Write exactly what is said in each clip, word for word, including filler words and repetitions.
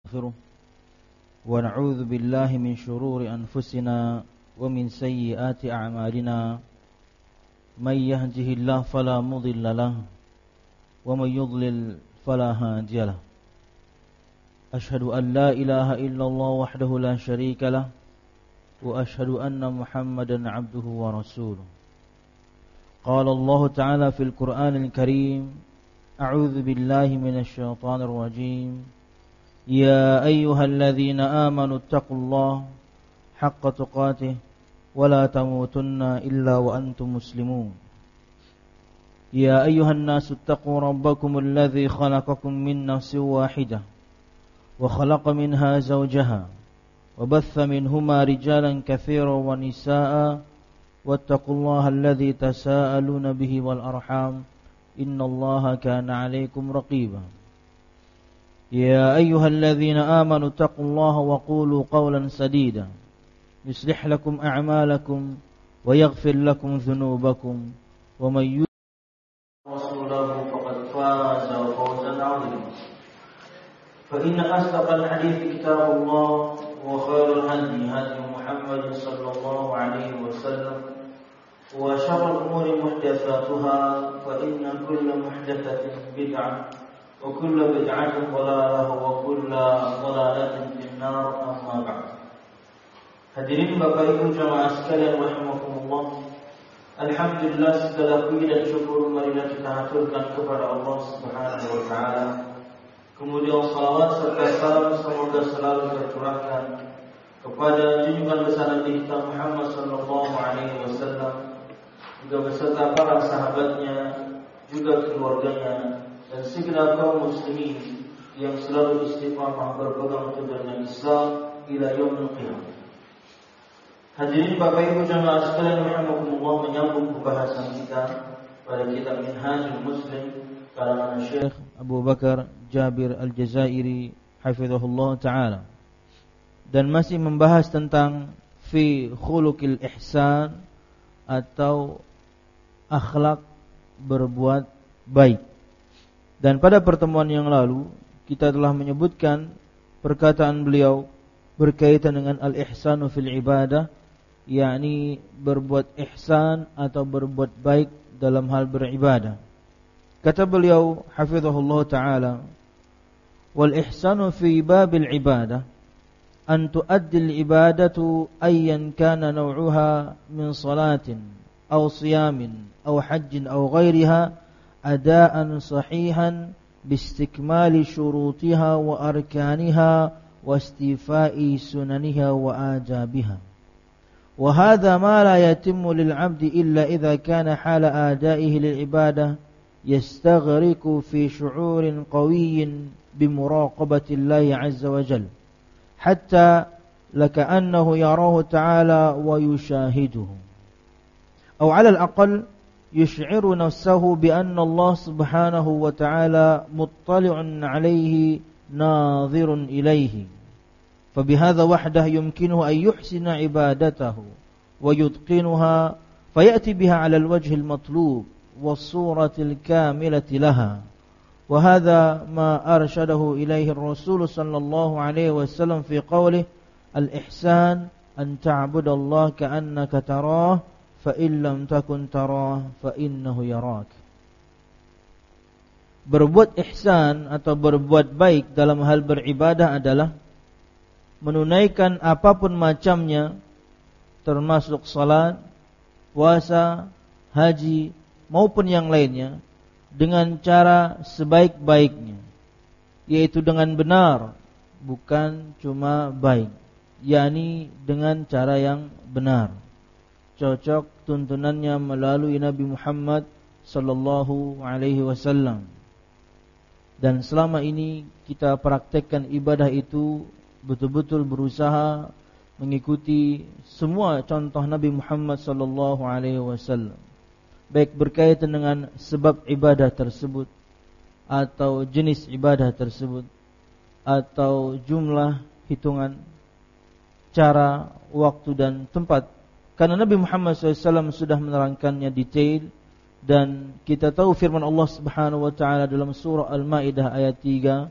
ونستغفره ونعوذ بالله من شرور أنفسنا ومن سيئات أعمالنا من يهده الله فلا مضل له ومن يضلل فلا هادي له أشهد أن لا إله إلا الله وحده لا شريك له وأشهد أن محمدا عبده ورسوله قال الله تعالى في القرآن الكريم أعوذ بالله من الشيطان الرجيم يا أيها الذين آمنوا اتقوا الله حق تقاته ولا تموتن إلا وأنتم مسلمون يا أيها الناس اتقوا ربكم الذي خلقكم من نفس واحدة وخلق منها زوجها وبث منهما رجالا كثيرا ونساء واتقوا الله الذي تساءلون به والأرحام إن الله كان عليكم رقيبا يا أيها الذين آمنوا اتقوا الله وقولوا قولا سديدا يصلح لكم أعمالكم ويغفر لكم ذنوبكم ومن يطع رسوله فقد فاز فوزا عظيما فإن أصدق الحديث كتاب الله وخير الهدي هدي محمد صلى الله عليه وسلم وشر الأمور محدثاتها فإن كل محدثة بدعة وكل بدعة ضلالة وكل ضلالة في النار أما بعد. Hadirin Bapak Ibu jamaah sekalian rahimakumullah. Alhamdulillah segala puji dan syukur marilah kita haturkan kepada Allah Subhanahu wa taala. Kemudian salawat serta salam semoga selalu tercurahkan kepada junjungan besar Nabi kita Muhammad sallallahu alaihi wasallam juga beserta para sahabatnya, juga keluarganya dan segenap kaum muslimin yang selalu istiqamah berpegang teguh dengan Islam ila yaumil qiyamah. Hadirin Bapak Ibu jamaah sekalian rahimakumullah, menyambung pembahasan kita pada kitab Minhajul Muslim karangan Syekh Abu Bakar Jabir Al-Jazairi hafizahullah taala, dan masih membahas tentang fi khuluqil ihsan atau akhlak berbuat baik. Dan pada pertemuan yang lalu kita telah menyebutkan perkataan beliau berkaitan dengan al-ihsanu fil ibadah, yakni berbuat ihsan atau berbuat baik dalam hal beribadah. Kata beliau hafizahullah taala, wal ihsanu fi babil ibadah an tuaddi al-ibadatu ayyan kana naw'uha min salatin aw siyamin aw hajjin aw ghairiha adaan sahihan bistikmali syurutiha wa arkaniha wastifai sunaniha wa ajabiha wa hadha ma la yatimmu lil 'abdi illa idza kana hala adaihi lil ibadah yastaghriqu fi syu'urin qawiyyin bimuraqabati Allah 'azza wa jalla hatta lakaannahu yarahu ta'ala wa yushahiduhu aw 'ala al-aqall يشعر نفسه بأن الله سبحانه وتعالى مطلع عليه ناظر إليه فبهذا وحده يمكنه أن يحسن عبادته ويتقنها فيأتي بها على الوجه المطلوب والصورة الكاملة لها وهذا ما أرشده إليه الرسول صلى الله عليه وسلم في قوله الإحسان أن تعبد الله كأنك تراه فَإِن لَّمْ تَكُنْ تَرَاهُ فَإِنَّهُ يَرَاكَ. Berbuat ihsan atau berbuat baik dalam hal beribadah adalah menunaikan apapun macamnya, termasuk salat, puasa, haji maupun yang lainnya, dengan cara sebaik-baiknya, yaitu dengan benar, bukan cuma baik, yakni dengan cara yang benar, cocok tuntunannya melalui Nabi Muhammad sallallahu alaihi wasallam. Dan selama ini kita praktekkan ibadah itu betul-betul berusaha mengikuti semua contoh Nabi Muhammad sallallahu alaihi wasallam, baik berkaitan dengan sebab ibadah tersebut atau jenis ibadah tersebut atau jumlah, hitungan, cara, waktu dan tempat. Karena Nabi Muhammad shallallahu alaihi wasallam sudah menerangkannya detail. Dan kita tahu firman Allah subhanahu wa ta'ala dalam surah Al-Ma'idah ayat tiga,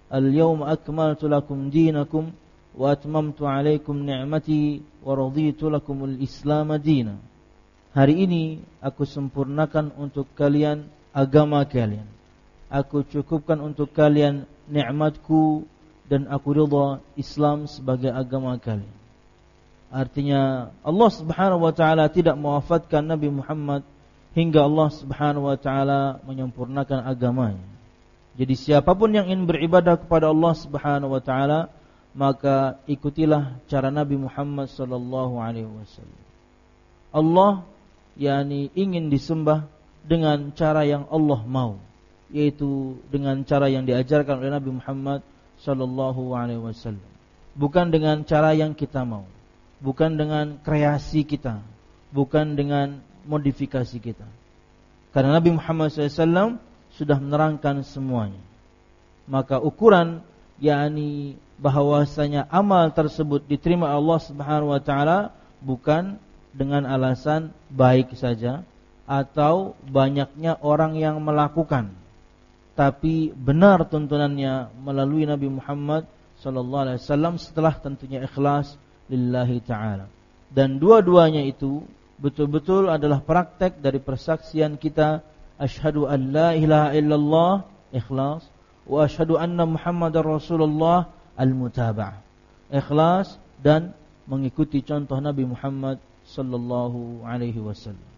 al-yawma akmaltu lakum dinakum wa atmamtu alaikum ni'mati wa raditu lakumul Islam madina. Hari ini aku sempurnakan untuk kalian agama kalian. Aku cukupkan untuk kalian nikmatku dan aku ridha Islam sebagai agama kalian. Artinya Allah Subhanahu wa taala tidak mewafatkan Nabi Muhammad hingga Allah Subhanahu wa taala menyempurnakan agamanya. Jadi siapapun yang ingin beribadah kepada Allah Subhanahu wa taala, maka ikutilah cara Nabi Muhammad sallallahu alaihi wasallam. Allah yakni ingin disembah dengan cara yang Allah mau, yaitu dengan cara yang diajarkan oleh Nabi Muhammad sallallahu alaihi wasallam. Bukan dengan cara yang kita mau, bukan dengan kreasi kita, bukan dengan modifikasi kita. Karena Nabi Muhammad shallallahu alaihi wasallam sudah menerangkan semuanya. Maka ukuran yakni bahwasanya amal tersebut diterima Allah Subhanahu wa taala bukan dengan alasan baik saja atau banyaknya orang yang melakukan, tapi benar tuntunannya melalui Nabi Muhammad sallallahu alaihi wasallam setelah tentunya ikhlas lillahi ta'ala. Dan dua-duanya itu betul-betul adalah praktek dari persaksian kita, asyhadu an la ilaha illallah, ikhlas, wa asyhadu anna Muhammadar Rasulullah, al-mutaba'ah, ikhlas dan mengikuti contoh Nabi Muhammad sallallahu alaihi wasallam.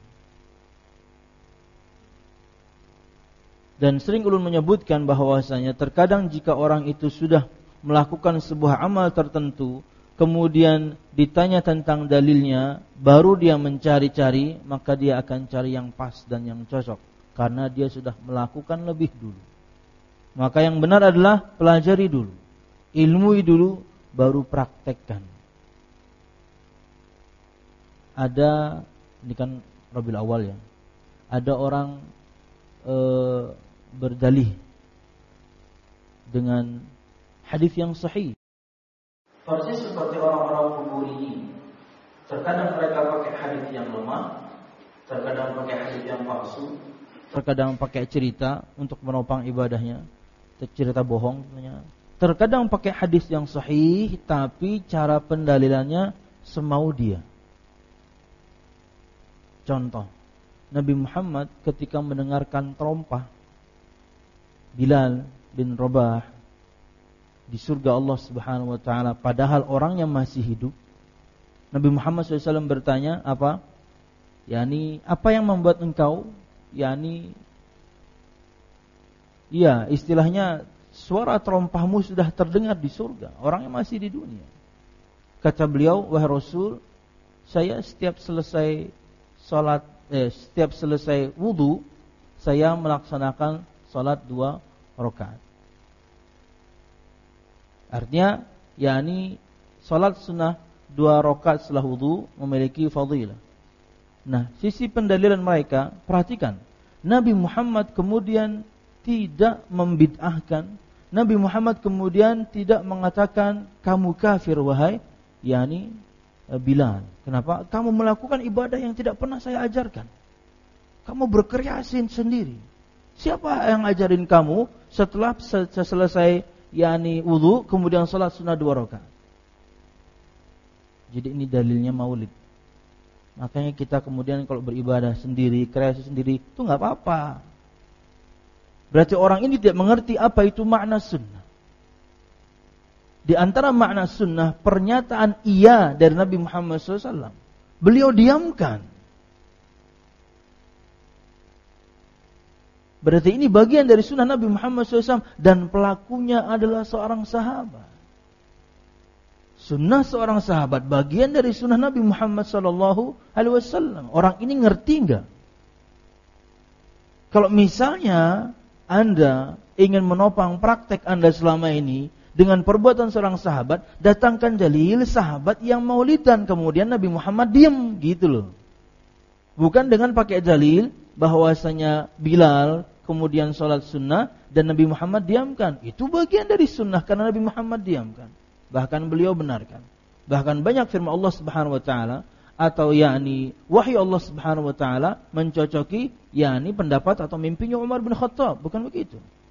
Dan sering ulun menyebutkan bahwasanya terkadang jika orang itu sudah melakukan sebuah amal tertentu, kemudian ditanya tentang dalilnya, baru dia mencari-cari, maka dia akan cari yang pas dan yang cocok, karena dia sudah melakukan lebih dulu. Maka yang benar adalah pelajari dulu, ilmui dulu, baru praktekkan. Ada, ini kan Rabiul Awal ya, ada orang e, berdalih dengan hadis yang sahih. Persis seperti orang-orang kubur ini, terkadang mereka pakai hadis yang lemah, terkadang pakai hadis yang palsu, terkadang pakai cerita untuk menopang ibadahnya, cerita bohong, terkadang pakai hadis yang sahih, tapi cara pendalilannya semau dia. Contoh, Nabi Muhammad ketika mendengarkan terompah Bilal bin Rabah di surga Allah Subhanahu wa taala, padahal orangnya masih hidup, Nabi Muhammad shallallahu alaihi wasallam bertanya apa? Yani apa yang membuat engkau, yani ya istilahnya suara terompahmu sudah terdengar di surga, orangnya masih di dunia. Kata beliau, wahai Rasul, saya setiap selesai salat, eh, setiap selesai wudu, saya melaksanakan salat dua rakaat. Artinya, yakni salat sunnah dua rakaat setelah wudu memiliki fadilah. Nah, sisi pendalilan mereka, perhatikan, Nabi Muhammad kemudian tidak membid'ahkan, Nabi Muhammad kemudian tidak mengatakan kamu kafir wahai yakni Bilal. Kenapa? Kamu melakukan ibadah yang tidak pernah saya ajarkan. Kamu berkreasi sendiri. Siapa yang ajarin kamu setelah selesai yakni wudu kemudian salat sunnah dua rakaat? Jadi ini dalilnya maulid. Makanya kita kemudian kalau beribadah sendiri, kreasi sendiri, itu enggak apa-apa. Berarti orang ini tidak mengerti apa itu makna sunnah. Di antara makna sunnah, pernyataan iya dari Nabi Muhammad shallallahu alaihi wasallam. Beliau diamkan. Berarti ini bagian dari sunnah Nabi Muhammad shallallahu alaihi wasallam, dan pelakunya adalah seorang sahabat. Sunnah seorang sahabat bagian dari sunnah Nabi Muhammad sallallahu alaihi wasallam. Orang ini ngerti enggak? Kalau misalnya Anda ingin menopang praktek Anda selama ini dengan perbuatan seorang sahabat, datangkan dalil sahabat yang maulidan, kemudian Nabi Muhammad diam, gitu loh. Bukan dengan pakai dalil bahwasanya Bilal kemudian sholat sunnah dan Nabi Muhammad diamkan. Itu bagian dari sunnah karena Nabi Muhammad diamkan. Bahkan beliau benarkan. Bahkan banyak firman Allah Subhanahu wa taala atau yakni wahyu Allah Subhanahu wa taala mencocoki yakni pendapat atau mimpinya Umar bin Khattab, bukan begitu.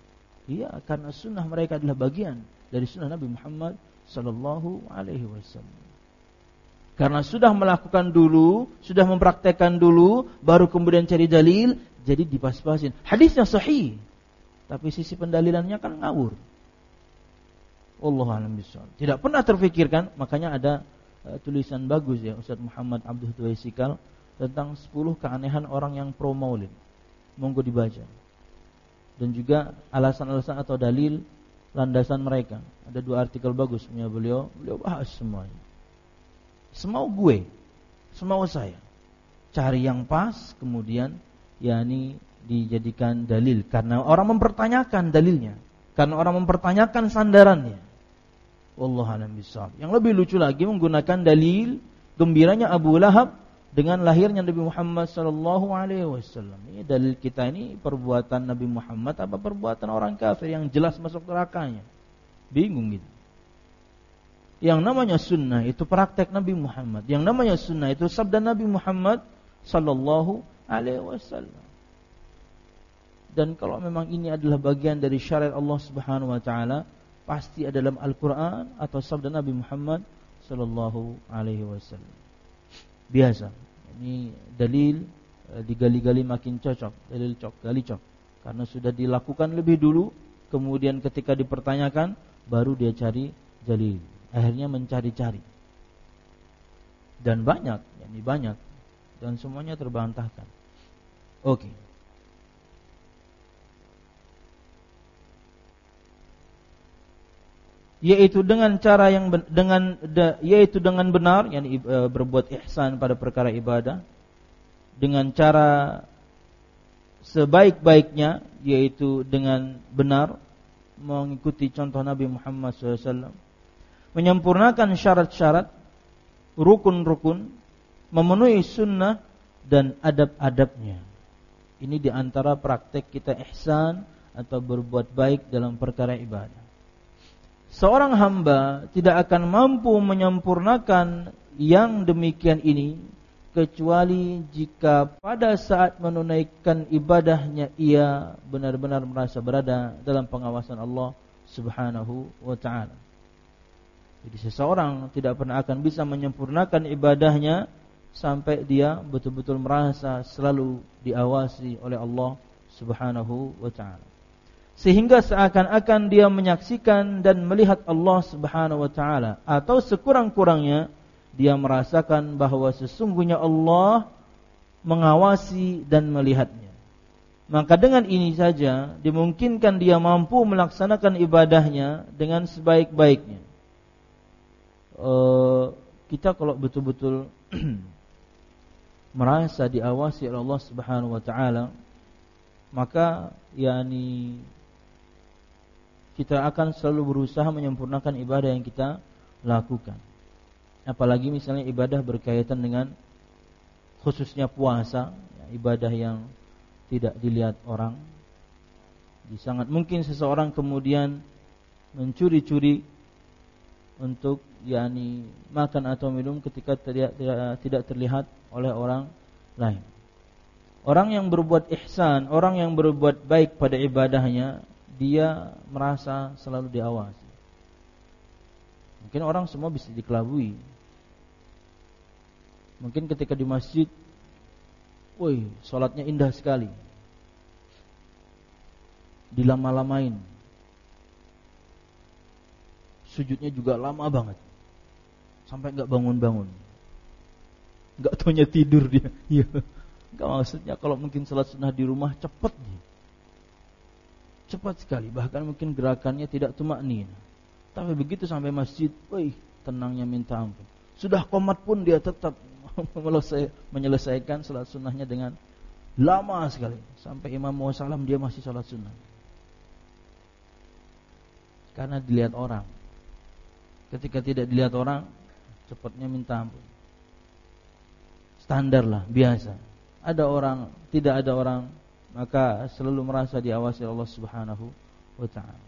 Iya, karena sunnah mereka adalah bagian dari sunnah Nabi Muhammad sallallahu alaihi wasallam. Karena sudah melakukan dulu, sudah mempraktekkan dulu, baru kemudian cari dalil, jadi dipas-pasin. Hadisnya sahih, tapi sisi pendalilannya kan ngawur. Wallahu a'lam bishawab. Tidak pernah terfikirkan, makanya ada uh, tulisan bagus ya Ustaz Muhammad Abdul Tuwaisikal tentang sepuluh keanehan orang yang pro maulid. Monggo dibaca. Dan juga alasan-alasan atau dalil landasan mereka. Ada dua artikel bagus punya beliau, beliau bahas semuanya. Semau gue, semau saya. Cari yang pas, kemudian yakni dijadikan dalil. Karena orang mempertanyakan dalilnya, karena orang mempertanyakan sandarannya. Wallahu a'lam bishawab. Yang lebih lucu lagi menggunakan dalil gembiranya Abu Lahab dengan lahirnya Nabi Muhammad sallallahu alaihi wasallam. Ini dalil kita ini perbuatan Nabi Muhammad apa perbuatan orang kafir yang jelas masuk nerakanya. Bingung gitu. Yang namanya sunnah itu praktek Nabi Muhammad. Yang namanya sunnah itu sabda Nabi Muhammad sallallahu alaihi wasallam. Dan kalau memang ini adalah bagian dari syariat Allah Subhanahu wa taala, pasti ada dalam Al-Qur'an atau sabda Nabi Muhammad sallallahu alaihi wasallam. Biasa. Ini dalil digali-gali makin cocok, dalil cok gali cok. Karena sudah dilakukan lebih dulu, kemudian ketika dipertanyakan baru dia cari dalil. Akhirnya mencari-cari. Dan banyak, yakni banyak dan semuanya terbantahkan. Oke. Okay. Yaitu dengan cara yang ben, dengan de, yaitu dengan benar, yakni e, berbuat ihsan pada perkara ibadah dengan cara sebaik-baiknya, yaitu dengan benar mengikuti contoh Nabi Muhammad shallallahu alaihi wasallam, menyempurnakan syarat-syarat, rukun-rukun, memenuhi sunnah dan adab-adabnya. Ini diantara praktek kita ihsan atau berbuat baik dalam perkara ibadah. Seorang hamba tidak akan mampu menyempurnakan yang demikian ini kecuali jika pada saat menunaikan ibadahnya ia benar-benar merasa berada dalam pengawasan Allah Subhanahu wa taala. Jadi seseorang tidak pernah akan bisa menyempurnakan ibadahnya sampai dia betul-betul merasa selalu diawasi oleh Allah Subhanahu wa taala. Sehingga seakan-akan dia menyaksikan dan melihat Allah Subhanahu wa taala, atau sekurang-kurangnya dia merasakan bahwa sesungguhnya Allah mengawasi dan melihatnya. Maka dengan ini saja dimungkinkan dia mampu melaksanakan ibadahnya dengan sebaik-baiknya. E, kita kalau betul-betul merasa diawasi oleh Allah Subhanahu wa taala, maka yakni kita akan selalu berusaha menyempurnakan ibadah yang kita lakukan. Apalagi misalnya ibadah berkaitan dengan khususnya puasa, ya, ibadah yang tidak dilihat orang. Jadi sangat mungkin seseorang kemudian mencuri-curi untuk yakni makan atau minum ketika tidak, tidak, tidak terlihat oleh orang lain. Orang yang berbuat ihsan, orang yang berbuat baik pada ibadahnya, dia merasa selalu diawasi. Mungkin orang semua bisa dikelabui. Mungkin ketika di masjid, woi, sholatnya indah sekali, dilama-lamain, sujudnya juga lama banget, sampai nggak bangun-bangun, nggak taunya tidur dia. Iya, nggak, maksudnya kalau mungkin sholat sunnah di rumah cepet nih. Cepat sekali, bahkan mungkin gerakannya tidak tumaknin. Tapi begitu sampai masjid, wih, tenangnya minta ampun. Sudah qomat pun dia tetap menyelesaikan salat sunnahnya dengan lama sekali. Sampai imam mau salam dia masih salat sunnah. Karena dilihat orang. Ketika tidak dilihat orang, cepatnya minta ampun. Standar lah, biasa. Ada orang, tidak ada orang, maka selalu merasa diawasi Allah Subhanahu wa ta'ala.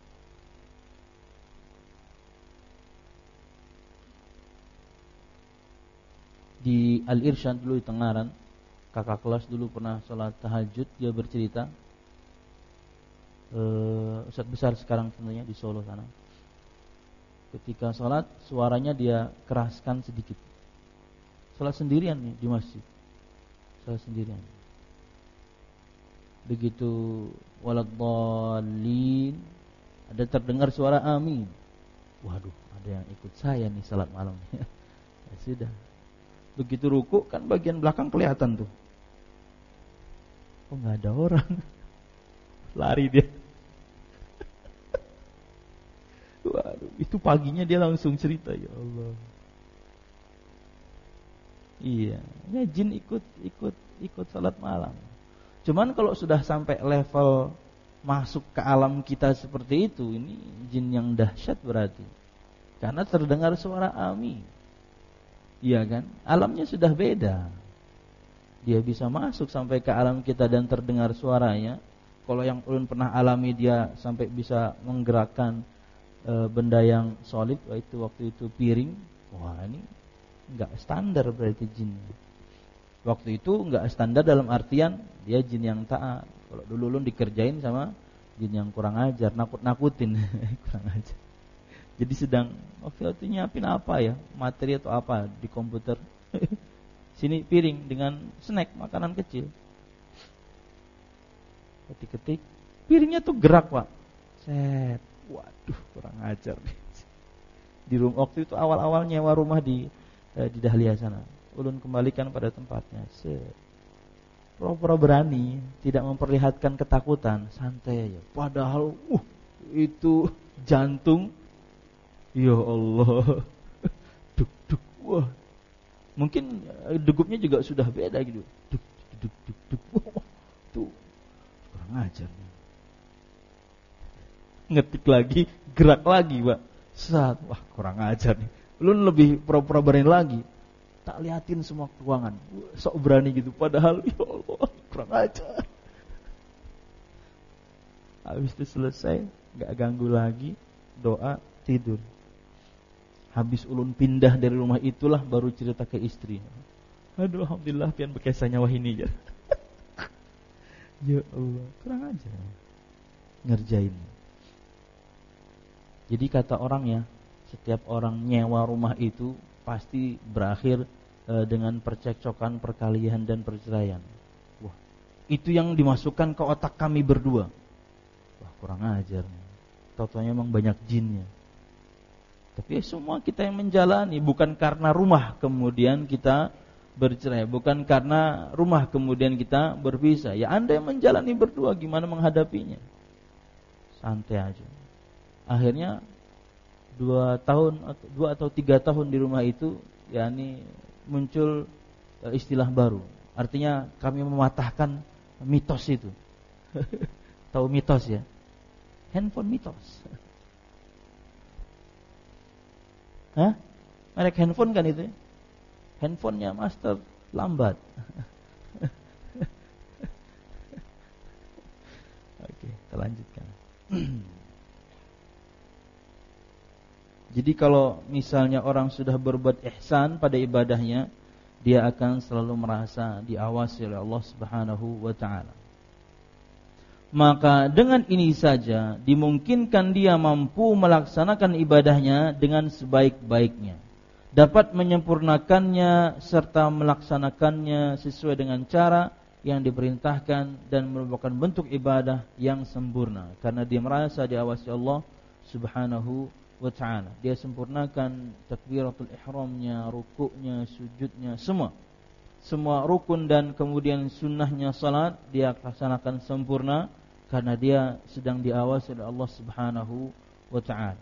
Di Al-Irsyad dulu di Tengaran, kakak kelas dulu pernah sholat tahajud, dia bercerita uh, ustadz besar sekarang tentunya di Solo sana. Ketika sholat suaranya dia keraskan sedikit. Sholat sendirian nih di masjid. Sholat sendirian. Begitu waladhdallin, ada terdengar suara amin. Waduh, ada yang ikut saya nih salat malam. Ya sudah. Begitu ruku kan bagian belakang kelihatan tuh. Oh, enggak ada orang. Lari dia. Waduh, itu paginya dia langsung cerita, ya Allah. Iya, ya jin ikut ikut ikut salat malam. Cuman kalau sudah sampai level masuk ke alam kita seperti itu, ini jin yang dahsyat berarti. Karena terdengar suara amin. Iya kan? Alamnya sudah beda. Dia bisa masuk sampai ke alam kita dan terdengar suaranya. Kalau yang ulun pernah alami, dia sampai bisa menggerakkan e, benda yang solid, itu waktu itu piring. Wah, ini enggak standar berarti jin. Waktu itu enggak standar dalam artian dia jin yang taat. Kalau dulu ulun dikerjain sama jin yang kurang ajar, nakut-nakutin. Kurang ajar. Jadi sedang waktu itu nyiapin apa ya, materi atau apa di komputer. Sini piring dengan snack, makanan kecil. Ketik-ketik, piringnya tuh gerak, Pak. Set. Waduh, kurang ajar. Di rumah waktu itu awal-awal nyewa rumah di eh, di Dahlia sana. Ulun kembalikan pada tempatnya. Set. Pura-pura berani, tidak memperlihatkan ketakutan, santai aja. Padahal uh itu jantung, ya Allah, duk duk, wah, mungkin degupnya juga sudah beda gitu, duk duk duk duk, wah, tuh kurang ajar. Ngetik lagi, gerak lagi, Pak. Saat, wah kurang ajar nih. Lu lebih pura-pura berani lagi. Tak liatin semua ruangan, sok berani gitu. Padahal ya Allah, kurang ajar. Habis itu selesai, gak ganggu lagi, doa, tidur. Habis ulun pindah dari rumah itulah baru cerita ke istri. Aduh, alhamdulillah pian bekesah nyawa ini ya. Ya Allah, kurang ajar ngerjain. Jadi kata orang ya, setiap orang nyewa rumah itu pasti berakhir dengan percekcokan, perkalian dan perceraian. Wah, itu yang dimasukkan ke otak kami berdua. Wah, kurang ajar. Totonya memang banyak jinnya. Tapi ya semua kita yang menjalani, bukan karena rumah kemudian kita bercerai, bukan karena rumah kemudian kita berpisah. Ya Anda yang menjalani berdua, gimana menghadapinya? Santai aja. Akhirnya dua tahun, dua atau tiga tahun di rumah itu, yakni muncul istilah baru. Artinya kami mematahkan mitos itu. Tahu mitos ya? Handphone mitos. Hah? Merek handphone kan itu ya? Handphonenya master lambat. Oke, kita lanjutkan. Jadi kalau misalnya orang sudah berbuat ihsan pada ibadahnya, dia akan selalu merasa diawasi oleh Allah Subhanahu wa taala. Maka dengan ini saja dimungkinkan dia mampu melaksanakan ibadahnya dengan sebaik-baiknya, dapat menyempurnakannya serta melaksanakannya sesuai dengan cara yang diperintahkan dan merupakan bentuk ibadah yang sempurna karena dia merasa diawasi Allah Subhanahu wa ta'ala. Dia sempurnakan takbiratul ihramnya, rukuknya, sujudnya, semua Semua rukun dan kemudian sunnahnya salat dia laksanakan sempurna karena dia sedang diawasi oleh Allah Subhanahu wa ta'ala.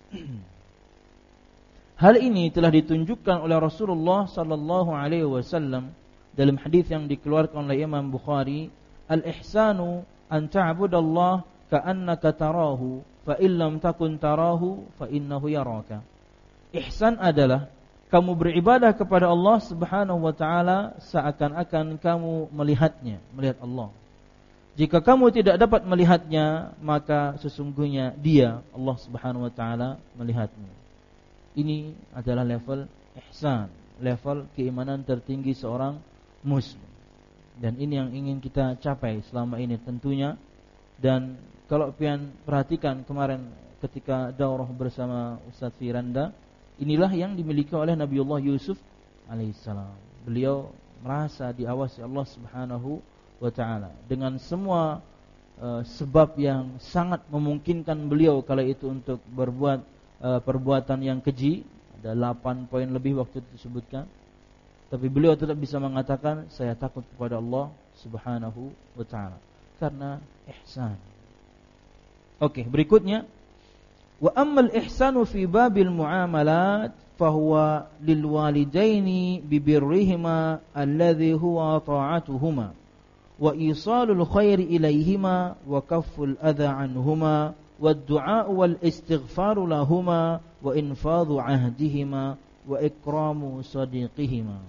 Hal ini telah ditunjukkan oleh Rasulullah sallallahu alaihi wasallam dalam hadis yang dikeluarkan oleh Imam Bukhari, al-ihsanu an ta'budallah ka'annaka tarahu fa illam takun tarahu fa innahu yaraka. Ihsan adalah kamu beribadah kepada Allah Subhanahu wa taala seakan-akan kamu melihatnya, melihat Allah. Jika kamu tidak dapat melihatnya, maka sesungguhnya Dia, Allah Subhanahu wa taala, melihatmu. Ini adalah level ihsan, level keimanan tertinggi seorang muslim. Dan ini yang ingin kita capai selama ini tentunya. Dan kalau pian perhatikan kemarin ketika daurah bersama Ustaz Firanda, inilah yang dimiliki oleh Nabiullah Yusuf alaihissalam. Beliau merasa diawasi Allah Subhanahu wa taala dengan semua uh, sebab yang sangat memungkinkan beliau kala itu untuk berbuat uh, perbuatan yang keji. Ada delapan poin lebih waktu itu disebutkan. Tapi beliau tetap bisa mengatakan, saya takut kepada Allah Subhanahu wa taala karena ihsan. Oke, berikutnya, wa ammal ihsanu fi babil muamalat fahuwa lil walidaini bi birrihima alladhi huwa ta'atuhuma wa isalul khairi ilaihima wa kafful adha anhuma wad du'a wal istighfaru lahuma wa infadhu ahdihima wa ikramu sadiqihima.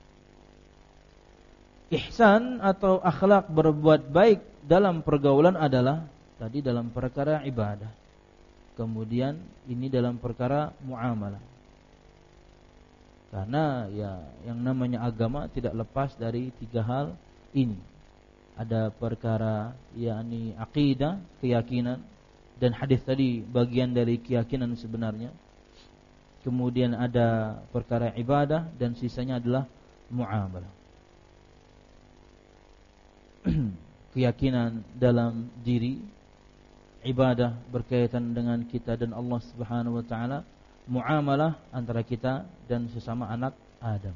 Ihsan atau akhlak berbuat baik dalam pergaulan adalah tadi dalam perkara ibadah. Kemudian ini dalam perkara muamalah. Karena ya yang namanya agama tidak lepas dari tiga hal ini. Ada perkara yakni akidah, keyakinan, dan hadis tadi bagian dari keyakinan sebenarnya. Kemudian ada perkara ibadah dan sisanya adalah muamalah. Keyakinan dalam diri, ibadah berkaitan dengan kita dan Allah Subhanahu wa taala, muamalah antara kita dan sesama anak Adam.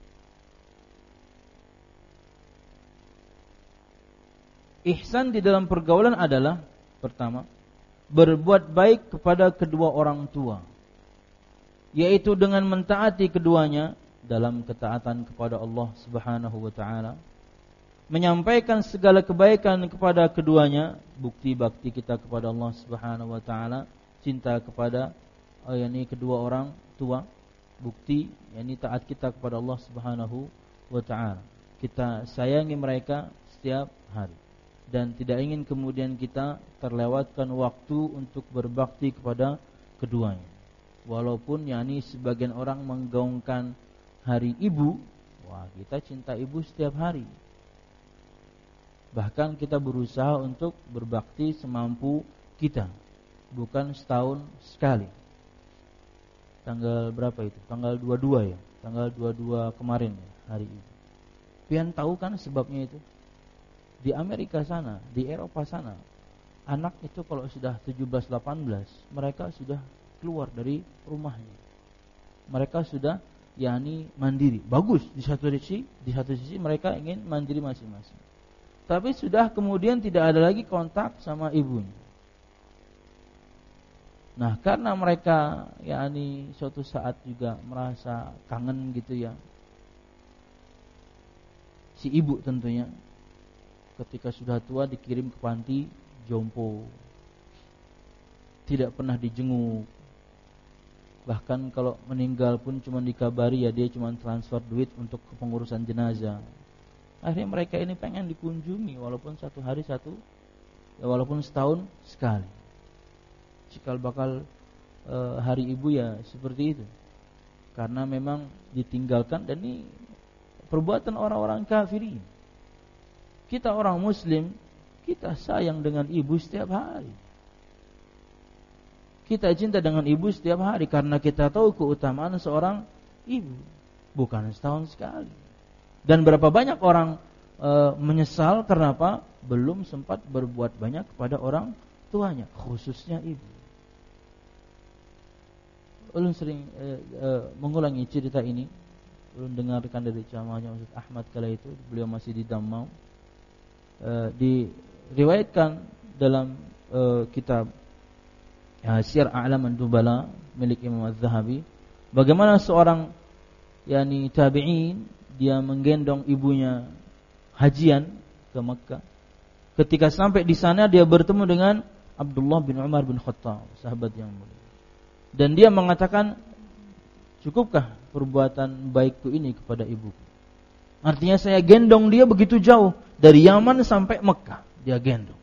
Ihsan di dalam pergaulan adalah pertama, berbuat baik kepada kedua orang tua, yaitu dengan mentaati keduanya dalam ketaatan kepada Allah Subhanahu wa taala, menyampaikan segala kebaikan kepada keduanya, bukti bakti kita kepada Allah Subhanahu wa taala, cinta kepada oh, yakni kedua orang tua, bukti yakni taat kita kepada Allah Subhanahu wa taala. Kita sayangi mereka setiap hari dan tidak ingin kemudian kita terlewatkan waktu untuk berbakti kepada keduanya. Walaupun yakni sebagian orang menggaungkan hari ibu, wah kita cinta ibu setiap hari. Bahkan kita berusaha untuk berbakti semampu kita, bukan setahun sekali. Tanggal berapa itu? Tanggal dua puluh dua ya. Tanggal dua puluh dua kemarin ya, hari ini. Pian tahu kan sebabnya itu? Di Amerika sana, di Eropa sana, anak itu kalau sudah tujuh belas delapan belas, mereka sudah keluar dari rumahnya. Mereka sudah yakni mandiri. Bagus di satu sisi, di satu sisi mereka ingin mandiri masing-masing. Tapi sudah kemudian tidak ada lagi kontak sama ibunya. Nah, karena mereka yakni suatu saat juga merasa kangen gitu ya. Si ibu tentunya ketika sudah tua dikirim ke panti jompo. Tidak pernah dijenguk. Bahkan kalau meninggal pun cuma dikabari ya dia cuma transfer duit untuk kepengurusan jenazah. Akhirnya mereka ini pengen dikunjungi walaupun satu hari satu, ya walaupun setahun sekali. Cikal bakal e, hari ibu ya seperti itu. Karena memang ditinggalkan dan ini perbuatan orang-orang kafirin. Kita orang muslim, kita sayang dengan ibu setiap hari. Kita cinta dengan ibu setiap hari karena kita tahu keutamaan seorang ibu, bukan setahun sekali. Dan berapa banyak orang e, menyesal karena apa? Belum sempat berbuat banyak kepada orang tuanya, khususnya ibu. Ulun sering e, e, mengulangi cerita ini. Ulun dengarkan dari ceramahnya Ustaz Ahmad kala itu, beliau masih di Dammam. E, diriwayatkan dalam e, kitab ya, Syiar A'laman Nubala milik Imam Az-Zahabi, bagaimana seorang yakni tabi'in dia menggendong ibunya hajian ke Mekah. Ketika sampai di sana dia bertemu dengan Abdullah bin Umar bin Khattab, sahabat yang mulia. Dan dia mengatakan, cukupkah perbuatan baikku ini kepada ibuku? Artinya saya gendong dia begitu jauh, dari Yaman sampai Mekah dia gendong.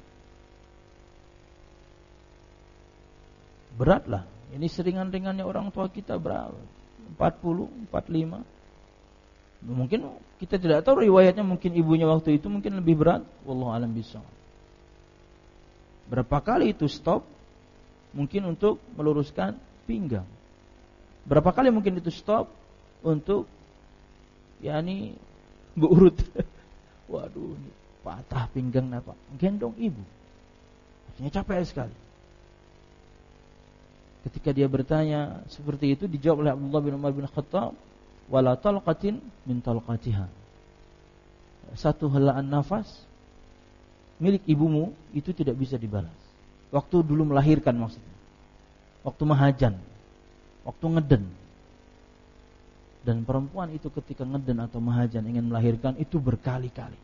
Beratlah. Ini seringan-ringannya orang tua kita berapa? empat puluh, empat puluh lima. Mungkin kita tidak tahu riwayatnya, mungkin ibunya waktu itu mungkin lebih berat. Wallahu a'lam bishawab. Berapa kali itu stop? Mungkin untuk meluruskan pinggang. Berapa kali mungkin itu stop untuk yakni berurut. Waduh, ini patah pinggang apa? Gendong ibu. Artinya capek sekali. Ketika dia bertanya seperti itu, dijawab oleh Abdullah bin Umar bin Khattab, wala talqatin min talqatiha. Satu helaan nafas milik ibumu itu tidak bisa dibalas. Waktu dulu melahirkan maksudnya. Waktu mahajan, waktu ngeden. Dan perempuan itu ketika ngeden atau mahajan ingin melahirkan itu berkali-kali.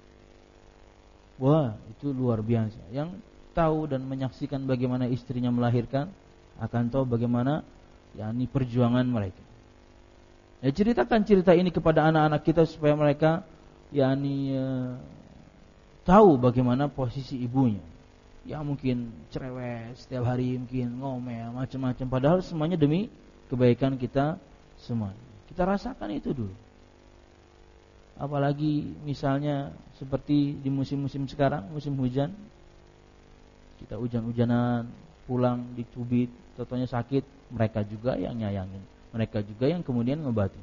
Wah, itu luar biasa. Yang tahu dan menyaksikan bagaimana istrinya melahirkan akan tahu bagaimana yakni perjuangan mereka. Ya, ceritakan cerita ini kepada anak-anak kita supaya mereka yakni uh, tahu bagaimana posisi ibunya. Ya mungkin cerewet setiap hari, mungkin ngomel macam-macam, padahal semuanya demi kebaikan kita semua. Kita rasakan itu dulu. Apalagi misalnya seperti di musim-musim sekarang, musim hujan, kita hujan-hujanan, pulang dicubit, totonya sakit, mereka juga yang nyayangin, mereka juga yang kemudian ngobati.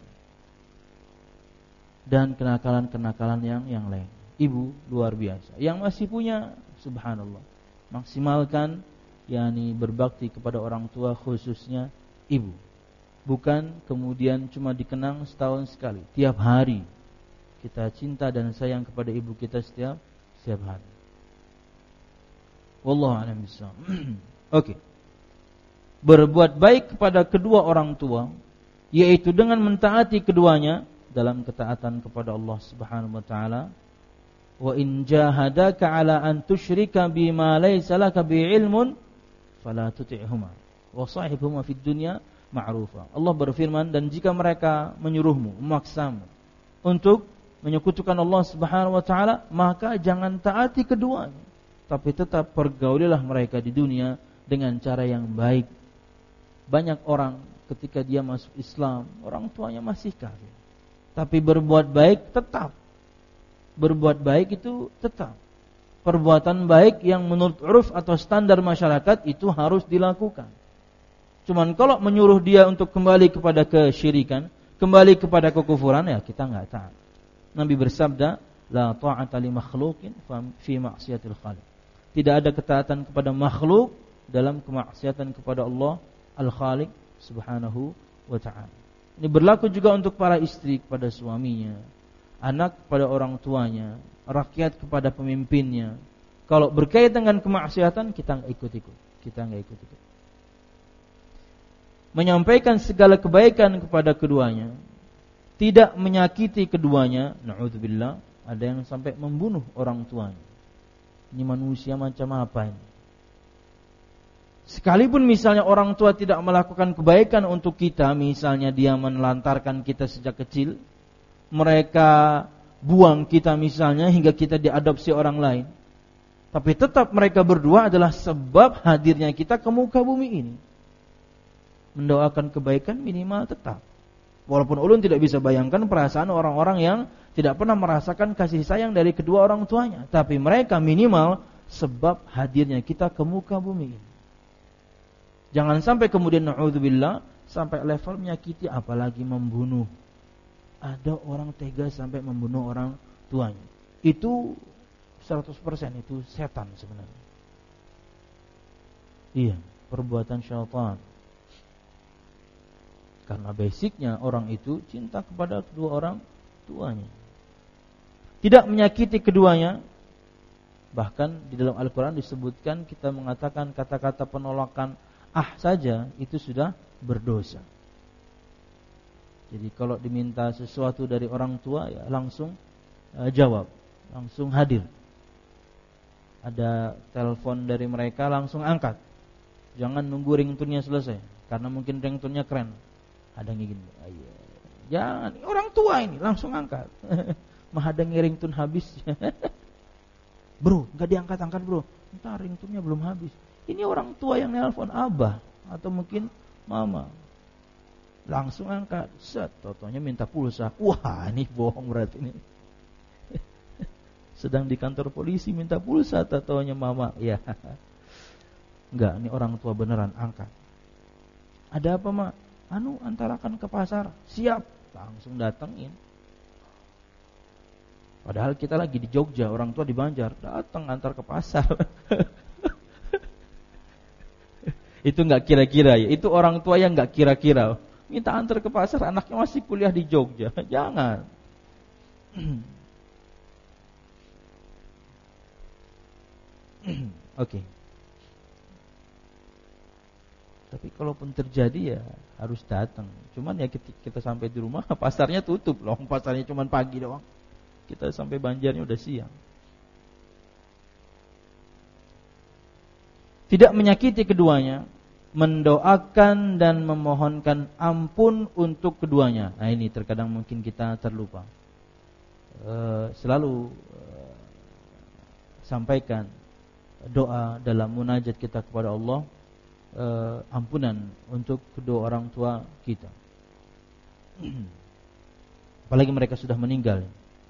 Dan kenakalan-kenakalan yang yang lain. Ibu luar biasa. Yang masih punya, subhanallah, maksimalkan yakni berbakti kepada orang tua, khususnya ibu. Bukan kemudian cuma dikenang setahun sekali. Tiap hari kita cinta dan sayang kepada ibu kita setiap setiap hari. Wallahu a'lam bishawab. Oke. Berbuat baik kepada kedua orang tua, yaitu dengan mentaati keduanya dalam ketaatan kepada Allah Subhanahu wa taala. Wa in jahadaka ala an tusyrika bima laysa laka bi'ilmun fala tuti'huma wa sahibhuma fid dunya ma'rufa. Allah berfirman, dan jika mereka menyuruhmu, memaksamu untuk menyekutukan Allah Subhanahu wa taala, maka jangan taati keduanya, tapi tetap pergaulilah mereka di dunia dengan cara yang baik. Banyak orang ketika dia masuk Islam, orang tuanya masih kafir, tapi berbuat baik tetap. Berbuat baik itu tetap. Perbuatan baik yang menurut uruf atau standar masyarakat itu harus dilakukan. Cuman kalau menyuruh dia untuk kembali kepada kesyirikan, kembali kepada kekufuran, ya kita enggak taat. Nabi bersabda, la ta'ata li makhluqin fi ma'siyatil khaliq. Tidak ada ketaatan kepada makhluk dalam kemaksiatan kepada Allah Al-Khaliq Subhanahu wa ta'ala. Ini berlaku juga untuk para istri kepada suaminya, anak kepada orang tuanya, rakyat kepada pemimpinnya. Kalau berkaitan dengan kemaksiatan, kita enggak ikut-ikut. Kita enggak ikut-ikut. Menyampaikan segala kebaikan kepada keduanya, tidak menyakiti keduanya, na'udzubillah, ada yang sampai membunuh orang tuanya. Ini manusia macam apa ini? Sekalipun misalnya orang tua tidak melakukan kebaikan untuk kita, misalnya dia menelantarkan kita sejak kecil, mereka buang kita misalnya hingga kita diadopsi orang lain, tapi tetap mereka berdua adalah sebab hadirnya kita ke muka bumi ini. Mendoakan kebaikan minimal tetap. Walaupun ulun tidak bisa bayangkan perasaan orang-orang yang tidak pernah merasakan kasih sayang dari kedua orang tuanya, tapi mereka minimal sebab hadirnya kita ke muka bumi ini. Jangan sampai kemudian na'udzubillah sampai level menyakiti, apalagi membunuh. Ada orang tega sampai membunuh orang tuanya. Itu seratus persen itu setan sebenarnya. Iya, perbuatan syaitan. Karena basicnya orang itu cinta kepada kedua orang tuanya. Tidak menyakiti keduanya. Bahkan di dalam Al-Quran disebutkan, kita mengatakan kata-kata penolakan ah saja itu sudah berdosa. Jadi kalau diminta sesuatu dari orang tua, ya langsung uh, jawab, langsung hadir. Ada telepon dari mereka, langsung angkat. Jangan nunggu ringtone-nya selesai, karena mungkin ringtone-nya keren. Ada yang gini, jangan, orang tua ini langsung angkat. Menghadangi ringtone habis. Bro, nggak diangkat-angkat bro. Entar ringtone-nya belum habis. Ini orang tua yang nelpon, abah atau mungkin mama. Langsung angkat, set, totonya minta pulsa. Wah, ini bohong berarti ini. sedang di kantor polisi minta pulsa, tatonya mama. Ya. Enggak, ini orang tua beneran, angkat. Ada apa, Mak? Anu, antarakan ke pasar. Siap, langsung datengin. Padahal kita lagi di Jogja, orang tua di Banjar, datang antar ke pasar. Itu enggak kira-kira ya. Itu orang tua yang enggak kira-kira. Minta antar ke pasar, anaknya masih kuliah di Jogja. Jangan. Oke. Okay. Tapi kalaupun terjadi ya harus datang. Cuman ya ketika kita sampai di rumah pasarnya tutup loh. Pasarnya cuma pagi doang. Kita sampai Banjarnya udah siang. Tidak menyakiti keduanya, mendoakan dan memohonkan ampun untuk keduanya. Nah ini terkadang mungkin kita terlupa. E, selalu e, sampaikan doa dalam munajat kita kepada Allah, eh, ampunan untuk kedua orang tua kita. Apalagi mereka sudah meninggal.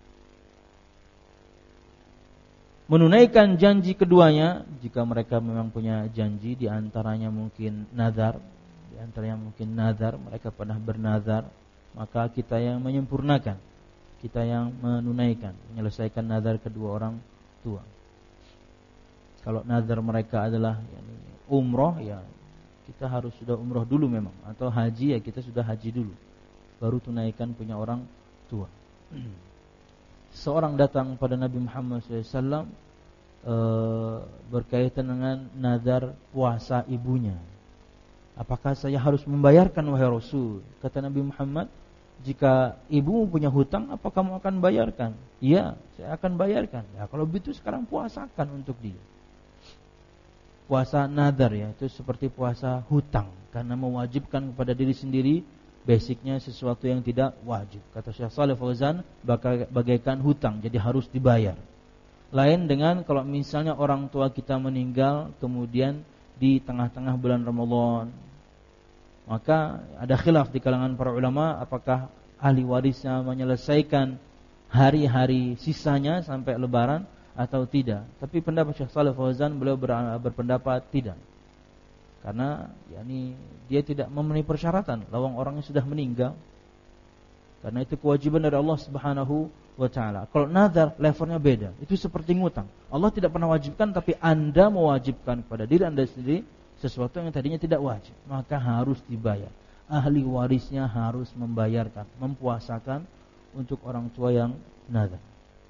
Menunaikan janji keduanya jika mereka memang punya janji, di antaranya mungkin nazar, di antaranya mungkin nazar, mereka pernah bernazar, maka kita yang menyempurnakan, kita yang menunaikan, menyelesaikan nazar kedua orang tua. Kalau nazar mereka adalah yani, umroh, ya kita harus sudah umroh dulu memang. Atau haji, ya kita sudah haji dulu, baru tunaikan punya orang tua. Seorang datang pada Nabi Muhammad shallallahu alaihi wasallam e, berkaitan dengan nazar puasa ibunya. Apakah saya harus membayarkan wahai Rasul? Kata Nabi Muhammad, jika ibumu punya hutang, apa kamu akan bayarkan? Iya, saya akan bayarkan. Ya, kalau begitu sekarang puasakan untuk dia. Puasa nadar ya, itu seperti puasa hutang, karena mewajibkan kepada diri sendiri, basicnya sesuatu yang tidak wajib. Kata Syekh Shalih Fauzan, bagaikan hutang, jadi harus dibayar. Lain dengan kalau misalnya orang tua kita meninggal kemudian di tengah-tengah bulan Ramadan, maka ada khilaf di kalangan para ulama apakah ahli warisnya menyelesaikan hari-hari sisanya sampai lebaran atau tidak. Tapi pendapat Syekh Shalih Fauzan, beliau berpendapat tidak. Karena yakni dia tidak memenuhi persyaratan, lawang orangnya sudah meninggal. Karena itu kewajiban dari Allah Subhanahu wa taala. Kalau nazar levelnya beda. Itu seperti ngutang. Allah tidak pernah wajibkan, tapi Anda mewajibkan kepada diri Anda sendiri sesuatu yang tadinya tidak wajib, maka harus dibayar. Ahli warisnya harus membayarkan, mempuasakan untuk orang tua yang nazar.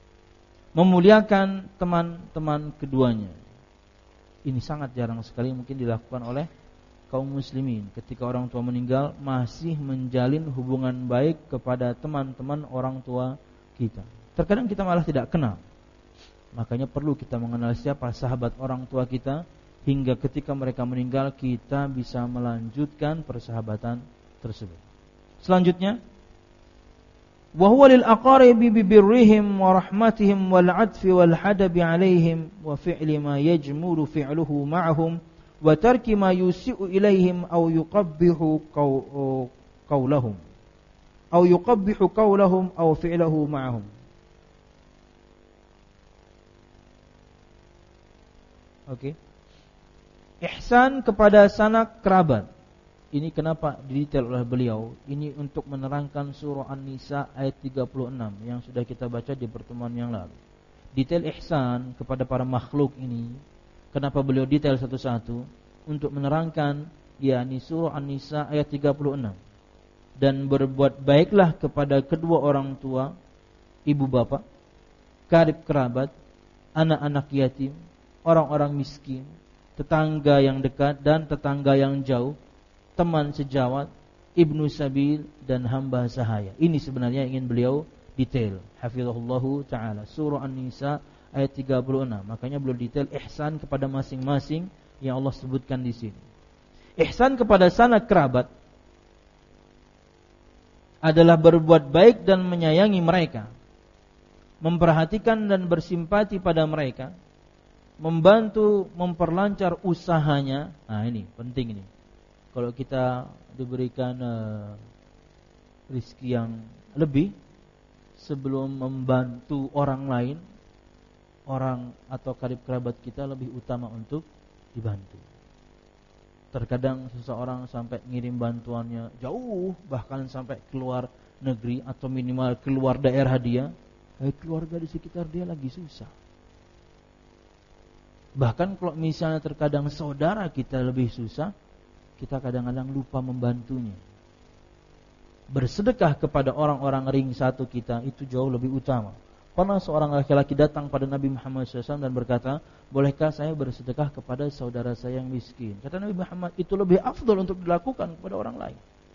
Memuliakan teman-teman keduanya. Ini sangat jarang sekali mungkin dilakukan oleh kaum muslimin. Ketika orang tua meninggal, masih menjalin hubungan baik kepada teman-teman orang tua kita. Terkadang kita malah tidak kenal. Makanya perlu kita mengenal siapa sahabat orang tua kita, hingga ketika mereka meninggal kita bisa melanjutkan persahabatan tersebut. Selanjutnya, wa huwa lil aqaribi bi birrihim wa rahmatihim wal 'atfi wal hadabi 'alaihim wa fi'li ma yajmulu fi'luhu ma'ahum wa tarki ma yusi'u ilaihim aw yuqabbihu qawlahum aw yuqabbihu qawlahum aw fi'luhu ma'ahum. Oke. Okay. Ihsan kepada sanak kerabat. Ini kenapa didetail oleh beliau? Ini untuk menerangkan surah An-Nisa ayat tiga puluh enam yang sudah kita baca di pertemuan yang lalu. Detail ihsan kepada para makhluk ini, kenapa beliau detail satu-satu? Untuk menerangkan, yakni surah An-Nisa ayat tiga puluh enam. Dan berbuat baiklah kepada kedua orang tua, ibu bapak, karib kerabat, anak-anak yatim, orang-orang miskin, tetangga yang dekat dan tetangga yang jauh, teman sejawat, ibnu sabil dan hamba sahaya. Ini sebenarnya ingin beliau detail. Hafizahullahu ta'ala. Surah An-Nisa ayat tiga puluh enam. Makanya beliau detail ihsan kepada masing-masing yang Allah sebutkan di sini. Ihsan kepada sanak kerabat adalah berbuat baik dan menyayangi mereka, memperhatikan dan bersimpati pada mereka, membantu memperlancar usahanya. Nah ini penting ini. Kalau kita diberikan uh, rezeki yang lebih, sebelum membantu orang lain, orang atau karib kerabat kita lebih utama untuk dibantu. Terkadang seseorang sampai ngirim bantuannya jauh, bahkan sampai keluar negeri atau minimal keluar daerah dia, eh, keluarga di sekitar dia lagi susah. Bahkan kalau misalnya terkadang saudara kita lebih susah, kita kadang-kadang lupa membantunya. Bersedekah kepada orang-orang ring satu kita itu jauh lebih utama. Pernah seorang laki-laki datang pada Nabi Muhammad shallallahu alaihi wasallam dan berkata, bolehkah saya bersedekah kepada saudara saya yang miskin? Kata Nabi Muhammad, itu lebih afdol untuk dilakukan kepada orang lain.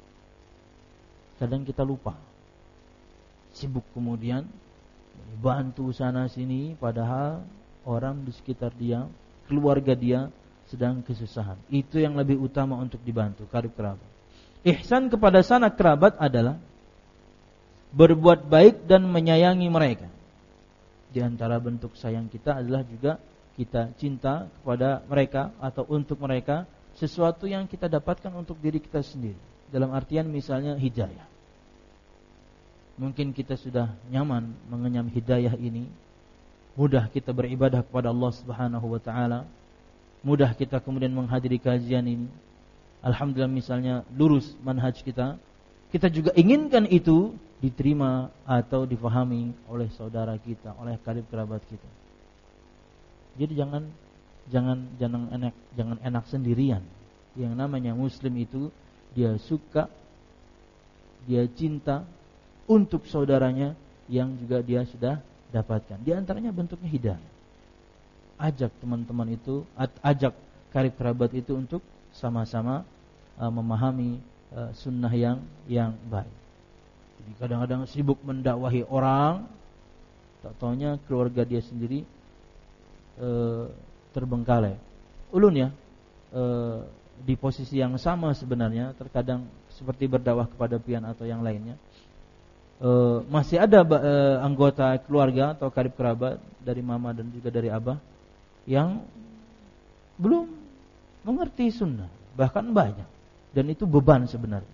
Kadang kita lupa, sibuk kemudian bantu sana sini, padahal orang di sekitar dia, keluarga dia sedang kesusahan. Itu yang lebih utama untuk dibantu, karib kerabat. Ihsan kepada sanak kerabat adalah berbuat baik dan menyayangi mereka. Di antara bentuk sayang kita adalah juga kita cinta kepada mereka atau untuk mereka sesuatu yang kita dapatkan untuk diri kita sendiri. Dalam artian misalnya hidayah. Mungkin kita sudah nyaman mengenyam hidayah ini, mudah kita beribadah kepada Allah Subhanahu wa taala, mudah kita kemudian menghadiri kajian ini. Alhamdulillah misalnya lurus manhaj kita, kita juga inginkan itu diterima atau difahami oleh saudara kita, oleh karib kerabat kita. Jadi jangan jangan jangan enak jangan enak sendirian. Yang namanya muslim itu dia suka, dia cinta untuk saudaranya yang juga dia sudah dapatkan. Di antaranya bentuknya hidayah. Ajak teman-teman itu, ajak karib kerabat itu untuk sama-sama uh, memahami uh, sunnah yang yang baik. Jadi kadang-kadang sibuk mendakwahi orang, tak taunya keluarga dia sendiri uh, terbengkalai. Ulun ya, uh, di posisi yang sama sebenarnya, terkadang seperti berdakwah kepada pian atau yang lainnya. Uh, masih ada uh, anggota keluarga atau karib kerabat dari mama dan juga dari abah yang belum mengerti sunnah, bahkan banyak, dan itu beban sebenarnya.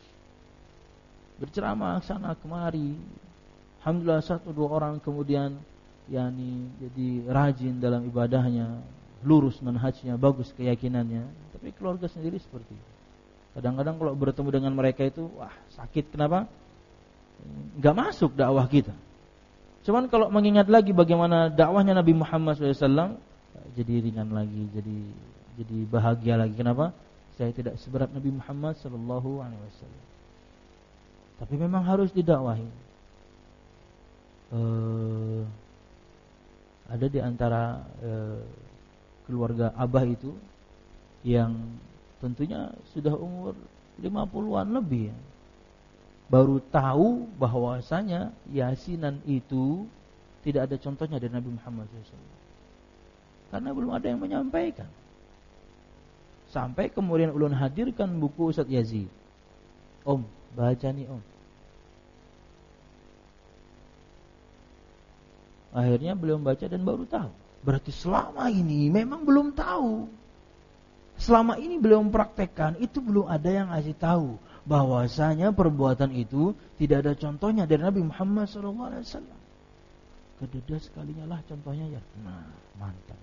Berceramah sana kemari, alhamdulillah satu dua orang kemudian yakni jadi rajin dalam ibadahnya, lurus manhajnya, bagus keyakinannya, tapi keluarga sendiri seperti itu. Kadang-kadang kalau bertemu dengan mereka itu, wah sakit, kenapa? Gak masuk dakwah kita. Cuman kalau mengingat lagi bagaimana dakwahnya Nabi Muhammad shallallahu alaihi wasallam, jadi ringan lagi, jadi jadi bahagia lagi. Kenapa? Saya tidak seberat Nabi Muhammad sallallahu alaihi wasallam. Tapi memang harus didakwahi. Uh, ada di antara uh, keluarga abah itu yang tentunya sudah umur lima puluhan lebih ya, baru tahu bahwasanya yasinan itu tidak ada contohnya dari Nabi Muhammad shallallahu alaihi wasallam. Karena belum ada yang menyampaikan. Sampai kemudian ulun hadirkan buku Ustaz Yazid. Om, baca nih om. Akhirnya beliau baca dan baru tahu. Berarti selama ini memang belum tahu. Selama ini beliau mempraktekkan, itu belum ada yang ngasih tahu bahwasanya perbuatan itu tidak ada contohnya dari Nabi Muhammad shallallahu alaihi wasallam. Kededa sekalinya lah contohnya ya. Nah, mantap.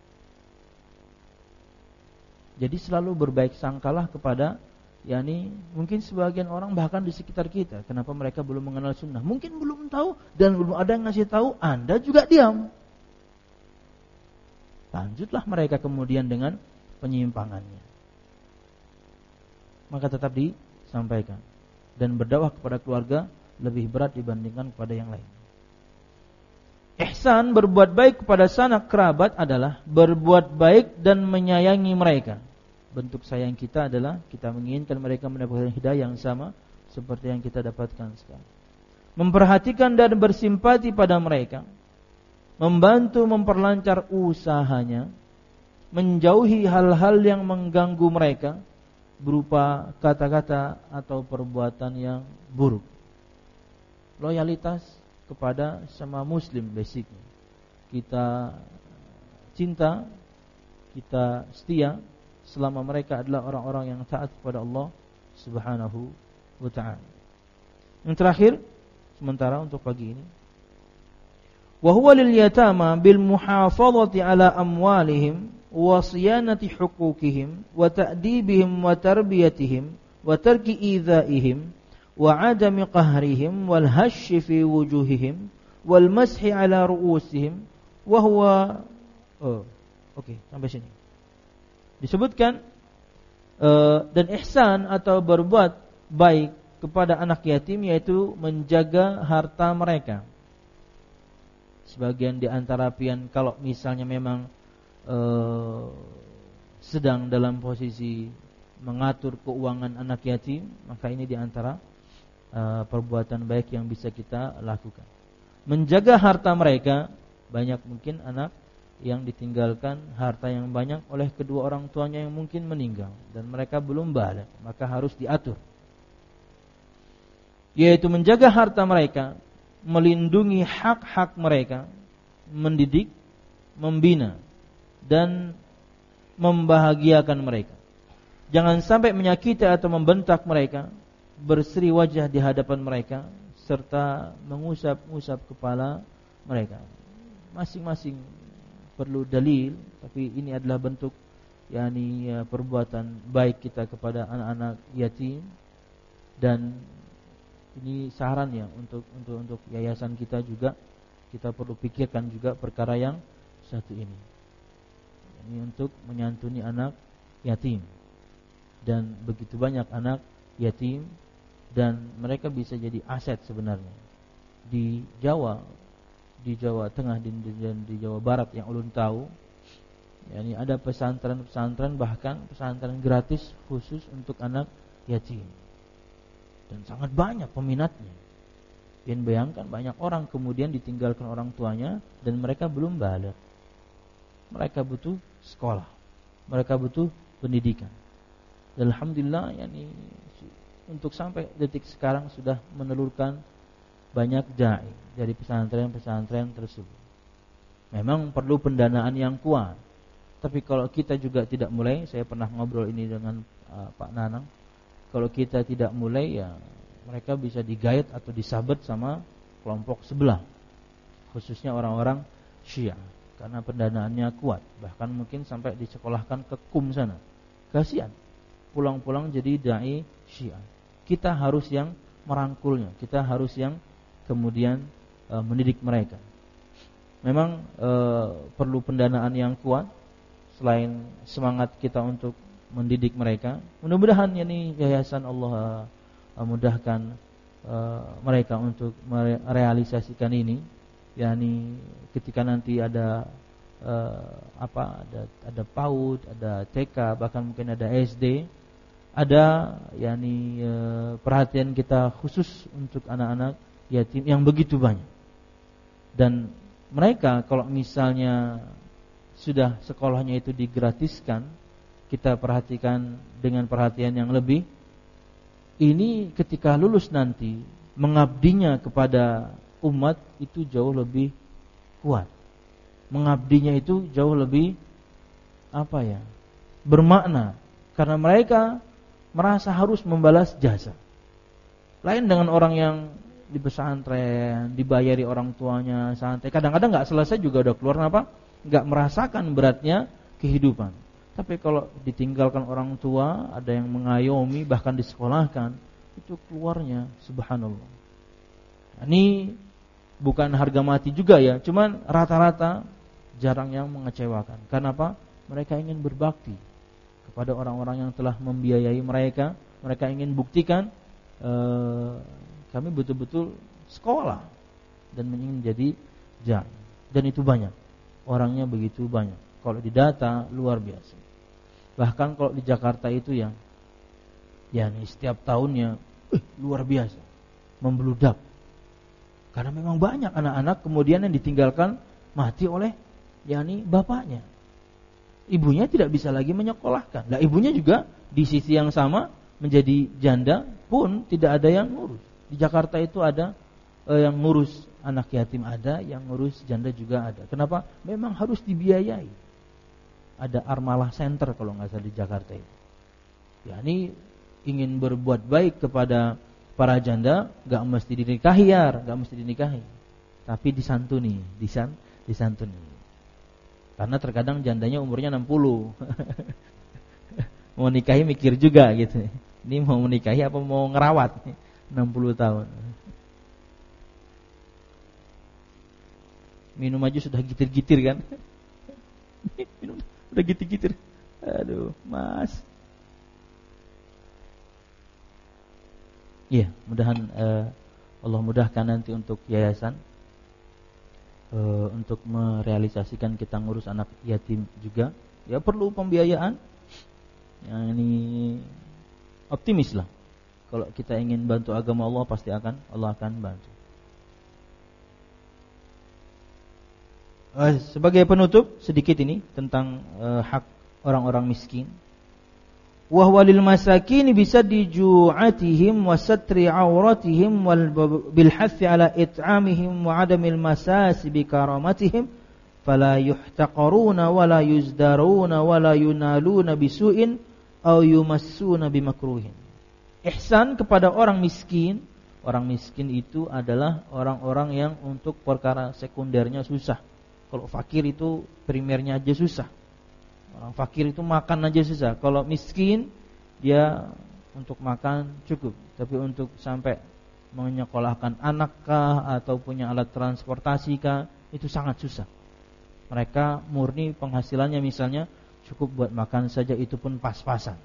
Jadi selalu berbaik sangkalah kepada yakni mungkin sebagian orang bahkan di sekitar kita. Kenapa mereka belum mengenal sunnah? Mungkin belum tahu dan belum ada yang ngasih tahu, Anda juga diam. Lanjutlah mereka kemudian dengan penyimpangannya. Maka tetap disampaikan. Dan berdakwah kepada keluarga lebih berat dibandingkan kepada yang lain. Ihsan, berbuat baik kepada sanak kerabat adalah berbuat baik dan menyayangi mereka. Bentuk sayang kita adalah kita menginginkan mereka mendapatkan hidayah yang sama seperti yang kita dapatkan sekarang. Memperhatikan dan bersimpati pada mereka, membantu memperlancar usahanya, menjauhi hal-hal yang mengganggu mereka berupa kata-kata atau perbuatan yang buruk. Loyalitas kepada sama muslim basicnya. Kita cinta, kita setia selama mereka adalah orang-orang yang taat kepada Allah Subhanahu wa ta'ala. Yang terakhir sementara untuk pagi ini, Wa huwa lil yatama bil muhafadhati ala amwalihim wa siyanati huquqihim wa ta'dibihim wa tarbiyatihim wa tarki idzaihim wa adami qahrihim wal hashyi fi wujuhihim wal mashi ala ru'usihim wa huwa oh oke okay, sampai sini disebutkan uh, dan ihsan atau berbuat baik kepada anak yatim yaitu menjaga harta mereka. Sebagian di antara pian kalau misalnya memang uh, sedang dalam posisi mengatur keuangan anak yatim, maka ini di antara uh, perbuatan baik yang bisa kita lakukan. Menjaga harta mereka, banyak mungkin anak yang ditinggalkan harta yang banyak oleh kedua orang tuanya yang mungkin meninggal dan mereka belum baligh, maka harus diatur. Yaitu menjaga harta mereka, melindungi hak-hak mereka, mendidik, membina dan membahagiakan mereka. Jangan sampai menyakiti atau membentak mereka, berseri wajah di hadapan mereka serta mengusap-usap kepala mereka. Masing-masing perlu dalil, tapi ini adalah bentuk yakni ya, perbuatan baik kita kepada anak-anak yatim. Dan ini sarannya untuk untuk untuk yayasan kita juga, kita perlu pikirkan juga perkara yang satu ini. Ini untuk menyantuni anak yatim. Dan begitu banyak anak yatim dan mereka bisa jadi aset sebenarnya. Di Jawa, di Jawa Tengah dan di Jawa Barat yang ulun tahu, yakni ada pesantren-pesantren bahkan pesantren gratis khusus untuk anak yatim. Dan sangat banyak peminatnya. Yang bayangkan banyak orang kemudian ditinggalkan orang tuanya dan mereka belum baligh. Mereka butuh sekolah, mereka butuh pendidikan. Dan alhamdulillah, yakni untuk sampai detik sekarang sudah menelurkan banyak dai dari pesantren-pesantren tersebut. Memang perlu pendanaan yang kuat. Tapi kalau kita juga tidak mulai, saya pernah ngobrol ini dengan uh, Pak Nanang. Kalau kita tidak mulai, ya mereka bisa digait atau disabet sama kelompok sebelah, khususnya orang-orang Syiah, karena pendanaannya kuat. Bahkan mungkin sampai disekolahkan ke Kum sana. Kasihan, pulang-pulang jadi dai Syiah. Kita harus yang merangkulnya, kita harus yang kemudian e, mendidik mereka. Memang e, perlu pendanaan yang kuat. Selain semangat kita untuk mendidik mereka, mudah-mudahan ini yayasan Allah uh, mudahkan uh, mereka untuk merealisasikan ini. yakni ketika nanti ada uh, apa ada ada PAUD, ada T K, bahkan mungkin ada S D, ada yakni uh, perhatian kita khusus untuk anak-anak yatim yang begitu banyak. Dan mereka kalau misalnya sudah sekolahnya itu digratiskan, kita perhatikan dengan perhatian yang lebih, ini ketika lulus nanti mengabdinya kepada umat itu jauh lebih kuat. Mengabdinya itu jauh lebih apa ya? bermakna, karena mereka merasa harus membalas jasa. Lain dengan orang yang di pesantren, dibayari orang tuanya santai, kadang-kadang enggak selesai juga udah keluar apa? Enggak merasakan beratnya kehidupan. Tapi kalau ditinggalkan orang tua, ada yang mengayomi, bahkan disekolahkan, itu keluarnya subhanallah. Ini bukan harga mati juga ya, cuman rata-rata jarang yang mengecewakan. Karena apa? Mereka ingin berbakti kepada orang-orang yang telah membiayai mereka. Mereka ingin buktikan eh, kami betul-betul sekolah dan ingin jadi jan. Dan itu banyak, orangnya begitu banyak. Kalau didata luar biasa. Bahkan kalau di Jakarta itu yang ya nih setiap tahunnya eh, luar biasa, membludak. Karena memang banyak anak-anak kemudian yang ditinggalkan mati oleh yakni bapaknya. Ibunya tidak bisa lagi menyekolahkan. Nah, ibunya juga di sisi yang sama menjadi janda pun tidak ada yang ngurus. Di Jakarta itu ada eh, yang ngurus anak yatim, ada yang ngurus janda juga ada. Kenapa? Memang harus dibiayai. Ada Armalah Center kalau nggak salah di Jakarta itu. Ya, ini ingin berbuat baik kepada para janda, nggak mesti dinikahi ya, nggak mesti dinikahi. tapi disantuni, disan, disantuni. Karena terkadang jandanya umurnya enam puluh. Mau nikahi mikir juga gitu. Ini mau menikahi apa mau ngerawat? enam puluh tahun. Minum aja sudah gitir-gitir kan? Minum udah gitir-gitir. Aduh, Mas. Iya, mudahan uh, Allah mudahkan nanti untuk yayasan uh, untuk merealisasikan kita ngurus anak yatim juga. Ya perlu pembiayaan. Yang ini optimis lah. Kalau kita ingin bantu agama Allah pasti akan Allah akan bantu. Uh, sebagai penutup sedikit ini tentang uh, hak orang-orang miskin. Wa huwa lil masakin bisa diju'atihim wa satri auratihim wal bil hathi ala it'amihim wa adamil masasi bi karamatihim fala yuhtaqaruna wa la yuzdaruna wa la yunaluna bisu'in aw yumassuna bimakruhin. Ihsan kepada orang miskin. Orang miskin itu adalah orang-orang yang untuk perkara sekundernya susah. Kalau fakir itu primernya aja susah. Orang fakir itu makan aja susah. Kalau miskin dia untuk makan cukup, tapi untuk sampai menyekolahkan anak kah atau punya alat transportasi kah itu sangat susah. Mereka murni penghasilannya misalnya cukup buat makan saja, itu pun pas-pasan.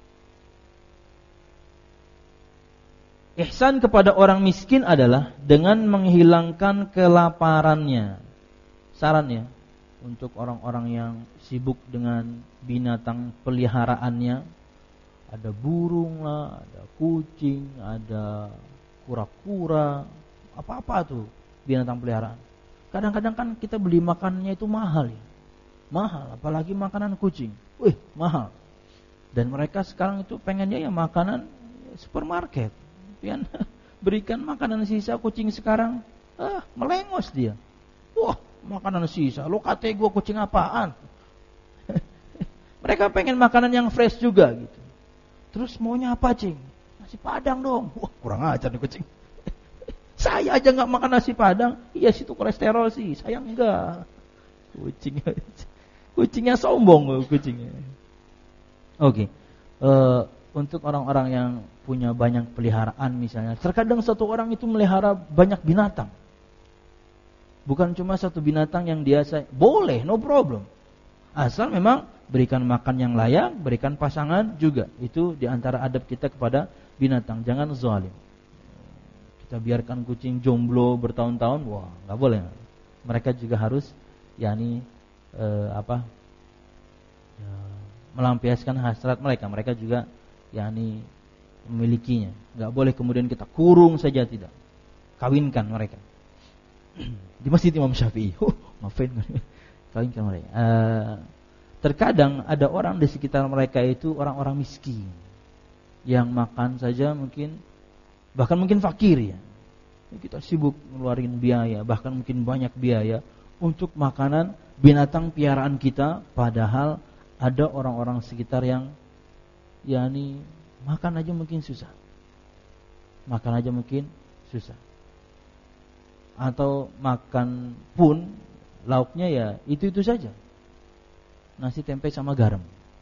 Ihsan kepada orang miskin adalah dengan menghilangkan kelaparannya. Sarannya untuk orang-orang yang sibuk dengan binatang peliharaannya, ada burung lah, ada kucing, ada kura-kura, apa-apa tuh binatang peliharaan. Kadang-kadang kan kita beli makanannya itu mahal ya. Mahal, apalagi makanan kucing. Wih, mahal. Dan mereka sekarang itu pengennya ya makanan supermarket. Pian berikan makanan sisa kucing sekarang, ah, melengos dia. Wah, makanan sisa, lo kata gue kucing apaan? Mereka pengen makanan yang fresh juga gitu. Terus maunya apa, Cing? Nasi Padang dong. Wah, kurang ajar nih kucing. Saya aja gak makan nasi Padang. Iya sih itu kolesterol sih, saya enggak. Kucing, kucingnya sombong kucingnya. Oke, okay. uh, untuk orang-orang yang punya banyak peliharaan misalnya, terkadang satu orang itu melihara banyak binatang. Bukan cuma satu binatang yang dia say- boleh, no problem. Asal memang berikan makan yang layak, berikan pasangan juga. Itu diantara adab kita kepada binatang. Jangan zalim. Kita biarkan kucing jomblo bertahun-tahun, wah, nggak boleh. Mereka juga harus, yakni eh, apa, ya, melampiaskan hasrat mereka. Mereka juga, yakni memilikinya. Nggak boleh kemudian kita kurung saja, tidak. Kawinkan mereka. Di Masjid Imam Syafi'i, oh, maafin, kawinkan mereka. Uh, terkadang ada orang di sekitar mereka itu orang-orang miskin yang makan saja mungkin, bahkan mungkin fakir ya. Kita sibuk ngeluarin biaya, bahkan mungkin banyak biaya untuk makanan binatang piaraan kita, padahal ada orang-orang sekitar yang, yakni makan aja mungkin susah, makan aja mungkin susah. Atau makan pun lauknya ya itu-itu saja, nasi tempe sama garam.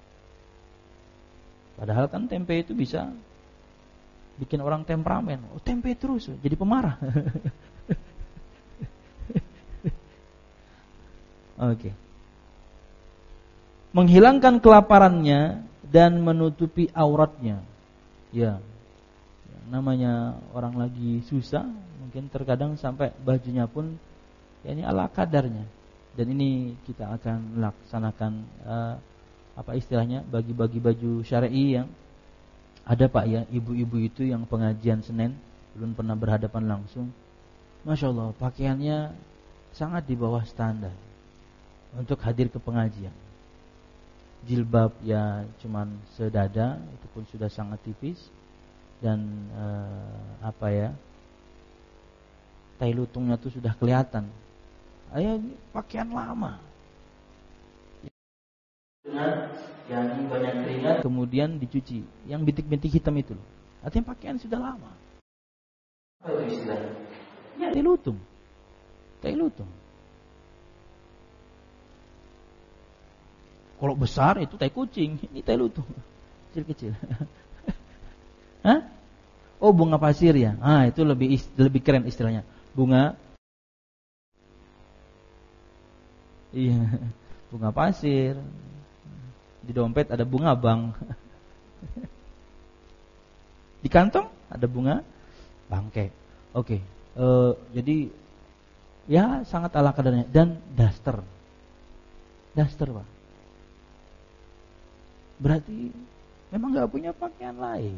Padahal kan tempe itu bisa bikin orang temperamen. Oh, tempe terus jadi pemarah. Oke. Okay. Menghilangkan kelaparannya dan menutupi auratnya. Ya. Yang namanya orang lagi susah, mungkin terkadang sampai bajunya pun ya ini ala kadarnya. Dan ini kita akan melaksanakan uh, apa istilahnya, bagi-bagi baju syar'i yang ada Pak ya, ibu-ibu itu yang pengajian Senin belum pernah berhadapan langsung. Masya Allah, pakaiannya sangat di bawah standar untuk hadir ke pengajian. Jilbab ya cuman sedada, itu pun sudah sangat tipis. Dan uh, apa ya, tai lutungnya tuh sudah kelihatan. Ayo pakaian lama. Dengan yang banyak keringat kemudian dicuci, yang bintik-bintik hitam itu loh. Artinya pakaian sudah lama. Apa itu istilahnya? Ya, tai lutung. Tai lutung. Kalau besar itu tai kucing, ini tai lutung. Kecil-kecil. Hah? Oh, bunga pasir ya. Ah, itu lebih lebih keren istilahnya. Bunga Iya, bunga pasir. Di dompet ada bunga bang. Di kantong ada bunga bangke. Oke, e, jadi ya sangat ala kadarnya. Dan daster, daster pak. Berarti memang nggak punya pakaian lain.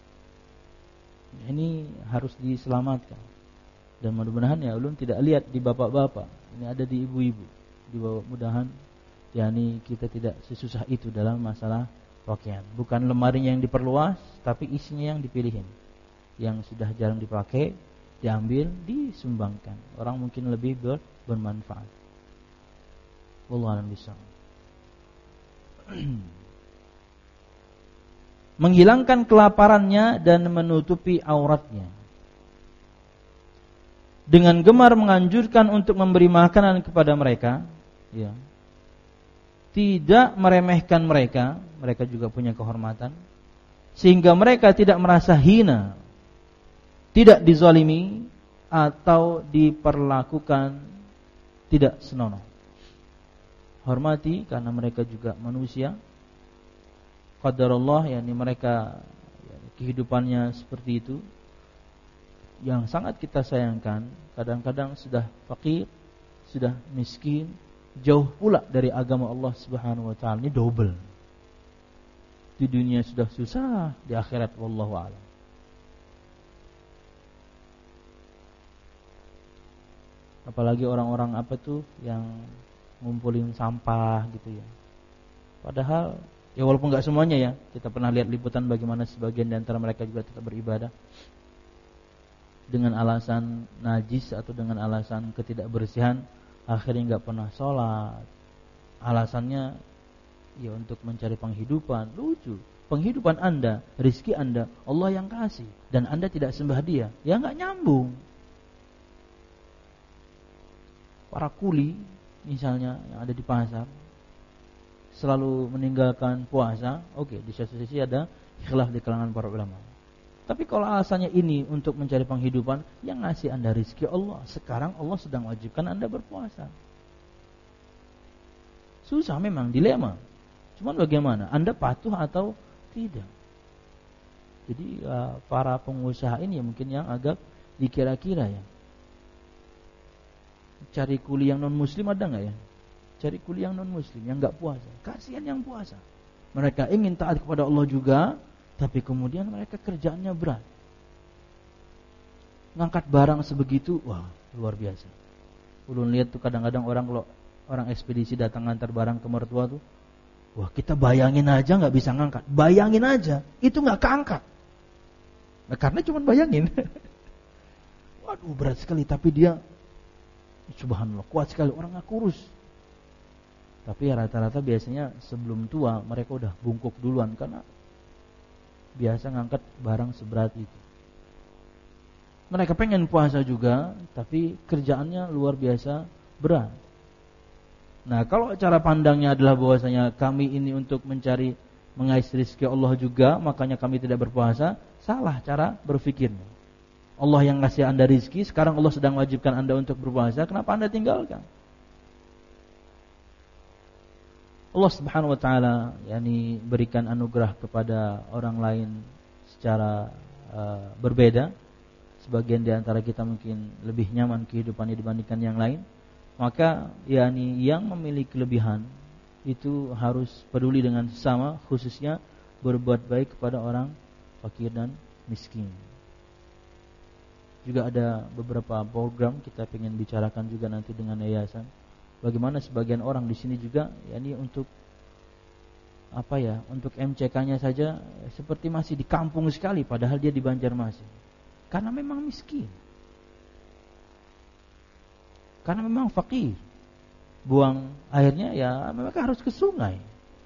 Ini harus diselamatkan. Dan mudah-mudahan ya ulun tidak lihat di bapak-bapak. Ini ada di ibu-ibu. Di mudah-mudahan yakni kita tidak sesusah itu dalam masalah pakaian. Bukan lemarinya yang diperluas, tapi isinya yang dipilihin. Yang sudah jarang dipakai, diambil, disumbangkan. Orang mungkin lebih ber, bermanfaat. Wallahu a'lam bishawab. Menghilangkan kelaparannya dan menutupi auratnya. Dengan gemar menganjurkan untuk memberi makanan kepada mereka, ya. Tidak meremehkan mereka, mereka juga punya kehormatan, sehingga mereka tidak merasa hina, tidak dizalimi atau diperlakukan tidak senonoh. Hormati karena mereka juga manusia. Qadarullah, yakni mereka yakni kehidupannya seperti itu. Yang sangat kita sayangkan, kadang-kadang sudah fakir, sudah miskin, jauh pula dari agama Allah Subhanahu wa taala. Ini double. Di dunia sudah susah, di akhirat wallahu a'lam. Apalagi orang-orang apa tuh yang ngumpulin sampah gitu ya. Padahal ya walaupun enggak semuanya ya, kita pernah lihat liputan bagaimana sebagian di antara mereka juga tetap beribadah dengan alasan najis atau dengan alasan ketidakbersihan, akhirnya enggak pernah sholat. Alasannya ya untuk mencari penghidupan. Lucu. Penghidupan Anda, rezeki Anda, Allah yang kasih, dan Anda tidak sembah Dia. Ya enggak nyambung. Para kuli misalnya yang ada di pasar selalu meninggalkan puasa. Oke, di satu sisi ada khilaf di kalangan para ulama. Tapi kalau alasannya ini untuk mencari penghidupan, yang ngasih Anda rezeki Allah. Sekarang Allah sedang wajibkan Anda berpuasa. Susah memang, dilema. Cuman bagaimana? Anda patuh atau tidak? Jadi uh, para pengusaha ini mungkin yang agak dikira-kira ya. Cari kuli yang non muslim ada nggak ya? Cari kuli yang non muslim yang nggak puasa. Kasihan yang puasa. Mereka ingin taat kepada Allah juga, tapi kemudian mereka kerjaannya berat. Ngangkat barang sebegitu, wah luar biasa. Ulun lihat tuh kadang-kadang orang kalau orang ekspedisi datang ngantar barang ke mertua tuh, wah kita bayangin aja nggak bisa ngangkat. Bayangin aja, itu nggak keangkat. Nah, karena cuma bayangin. Waduh berat sekali, tapi dia subhanallah kuat sekali, orang nggak kurus. Tapi ya rata-rata biasanya sebelum tua mereka udah bungkuk duluan karena biasa ngangkat barang seberat itu. Mereka pengen puasa juga, tapi kerjaannya luar biasa berat. Nah, kalau cara pandangnya adalah bahwasanya kami ini untuk mencari mengais rezeki Allah juga, makanya kami tidak berpuasa, salah cara berpikirnya. Allah yang ngasih Anda rezeki, sekarang Allah sedang wajibkan Anda untuk berpuasa, kenapa Anda tinggalkan? Allah Subhanahu wa taala yakni berikan anugerah kepada orang lain secara uh, berbeda. Sebagian di antara kita mungkin lebih nyaman kehidupannya dibandingkan yang lain. Maka yakni yang memiliki kelebihan itu harus peduli dengan sesama, khususnya berbuat baik kepada orang fakir dan miskin. Juga ada beberapa program kita ingin bicarakan juga nanti dengan yayasan. Bagaimana sebagian orang di sini juga yakni untuk apa ya, untuk M C K-nya saja seperti masih di kampung sekali padahal dia di Banjarmasin. Karena memang miskin. Karena memang fakir. Buang airnya ya mereka harus ke sungai.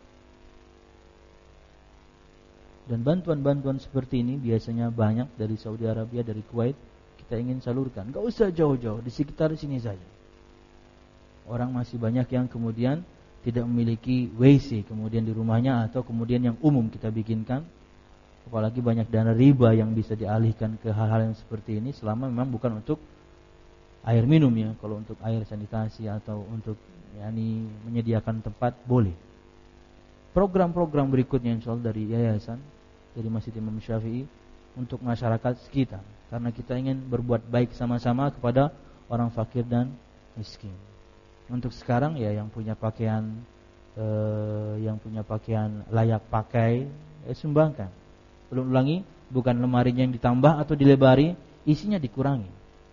Dan bantuan-bantuan seperti ini biasanya banyak dari Saudi Arabia, dari Kuwait, kita ingin salurkan. Enggak usah jauh-jauh, di sekitar sini saja. Orang masih banyak yang kemudian tidak memiliki W C kemudian di rumahnya, atau kemudian yang umum kita bikinkan. Apalagi banyak dana riba yang bisa dialihkan ke hal-hal yang seperti ini, selama memang bukan untuk air minum ya. Kalau untuk air sanitasi atau untuk yakni menyediakan tempat, boleh. Program-program berikutnya insya Allah dari yayasan, dari Masjid Imam Syafi'i, untuk masyarakat sekitar, karena kita ingin berbuat baik sama-sama kepada orang fakir dan miskin. Untuk sekarang ya yang punya pakaian eh, yang punya pakaian layak pakai, eh, sumbangkan. Belum ulangi, bukan lemarinya yang ditambah atau dilebari, isinya dikurangi.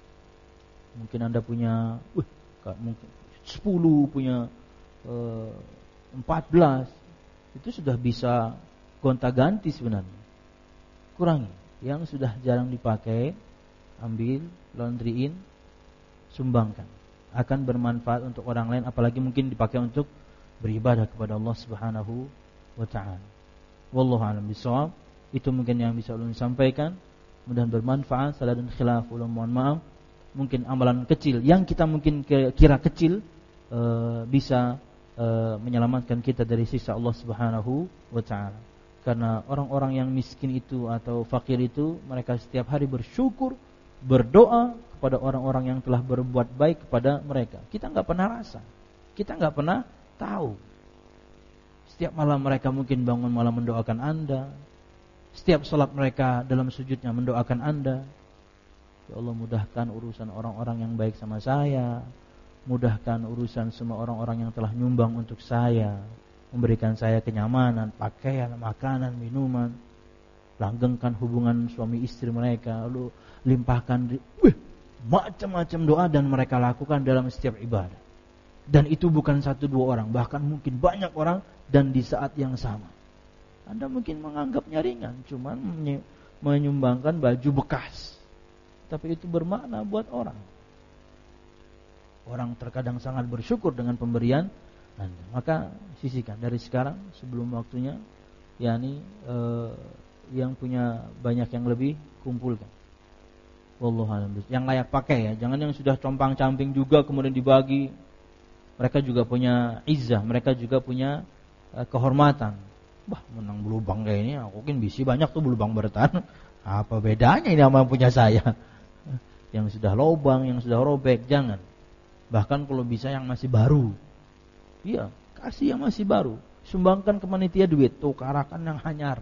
Mungkin Anda punya uh, mungkin sepuluh, punya eh, empat belas, itu sudah bisa gonta-ganti sebenarnya. Kurangi. Yang sudah jarang dipakai, ambil, laundryin, sumbangkan. Akan bermanfaat untuk orang lain, apalagi mungkin dipakai untuk beribadah kepada Allah Subhanahu wa taala. Wallahu a'lam bishawab. Itu mungkin yang bisa ulun sampaikan. Mudah-mudahan bermanfaat. Salah dan khilaf ulun mohon maaf. Mungkin amalan kecil yang kita mungkin kira kecil e, bisa e, menyelamatkan kita dari siksa Allah Subhanahu wa taala. Karena orang-orang yang miskin itu atau fakir itu, mereka setiap hari bersyukur, berdoa kepada orang-orang yang telah berbuat baik kepada mereka. Kita enggak pernah rasa, kita enggak pernah tahu. Setiap malam mereka mungkin bangun malam mendoakan Anda. Setiap salat mereka dalam sujudnya mendoakan Anda. Ya Allah, mudahkan urusan orang-orang yang baik sama saya. Mudahkan urusan semua orang-orang yang telah nyumbang untuk saya, memberikan saya kenyamanan, pakaian, makanan, minuman. Langgengkan hubungan suami istri mereka. Lalu limpahkan wih, macam-macam doa dan mereka lakukan dalam setiap ibadah. Dan itu bukan satu dua orang, bahkan mungkin banyak orang dan di saat yang sama. Anda mungkin menganggapnya ringan, cuman menyumbangkan baju bekas, tapi itu bermakna buat orang. Orang terkadang sangat bersyukur dengan pemberian Anda. Maka sisihkan dari sekarang sebelum waktunya, yakni eh, yang punya banyak yang lebih, kumpulkan. Wallahu a'lam. Yang layak pakai ya, jangan yang sudah compang-camping juga kemudian dibagi. Mereka juga punya izzah, mereka juga punya uh, kehormatan. Bah, menang belubang kayak ini, aku mungkin bisi banyak tuh belubang bertahan. Apa bedanya ini sama yang punya saya? Yang sudah lobang, yang sudah robek, jangan. Bahkan kalau bisa yang masih baru. Iya, kasih yang masih baru. Sumbangkan ke panitia duit, tukarakan yang hanyar.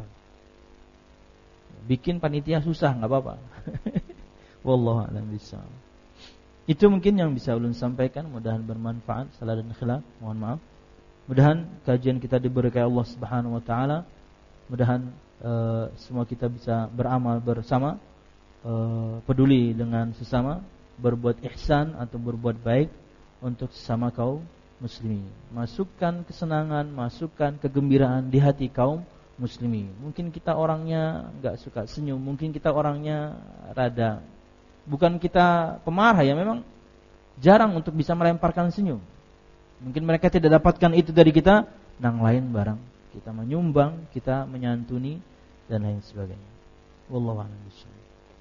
Bikin panitia susah, enggak apa-apa. Wallahu a'lam bishawab. Itu mungkin yang bisa ulun sampaikan, mudah-mudahan bermanfaat. Salah dan khilaf, mohon maaf. Mudah-mudahan kajian kita diberkahi Allah Subhanahu wa taala. Mudah-mudahan uh, semua kita bisa beramal bersama, uh, peduli dengan sesama, berbuat ihsan atau berbuat baik untuk sesama kaum muslimin. Masukkan kesenangan, masukkan kegembiraan di hati kaum muslimin. Mungkin kita orangnya enggak suka senyum, mungkin kita orangnya rada, bukan kita pemarah ya, memang jarang untuk bisa melemparkan senyum. Mungkin mereka tidak dapatkan itu dari kita, nang lain barang kita menyumbang, kita menyantuni dan lain sebagainya. Wallahu a'lam bishawab.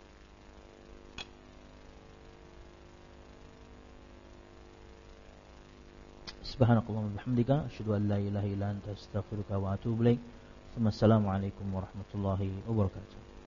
Subhanakallahumma wa bihamdika asyhadu an la ilaha illa anta astaghfiruka wa atubu ilaik. Wassalamualaikum warahmatullahi wabarakatuh.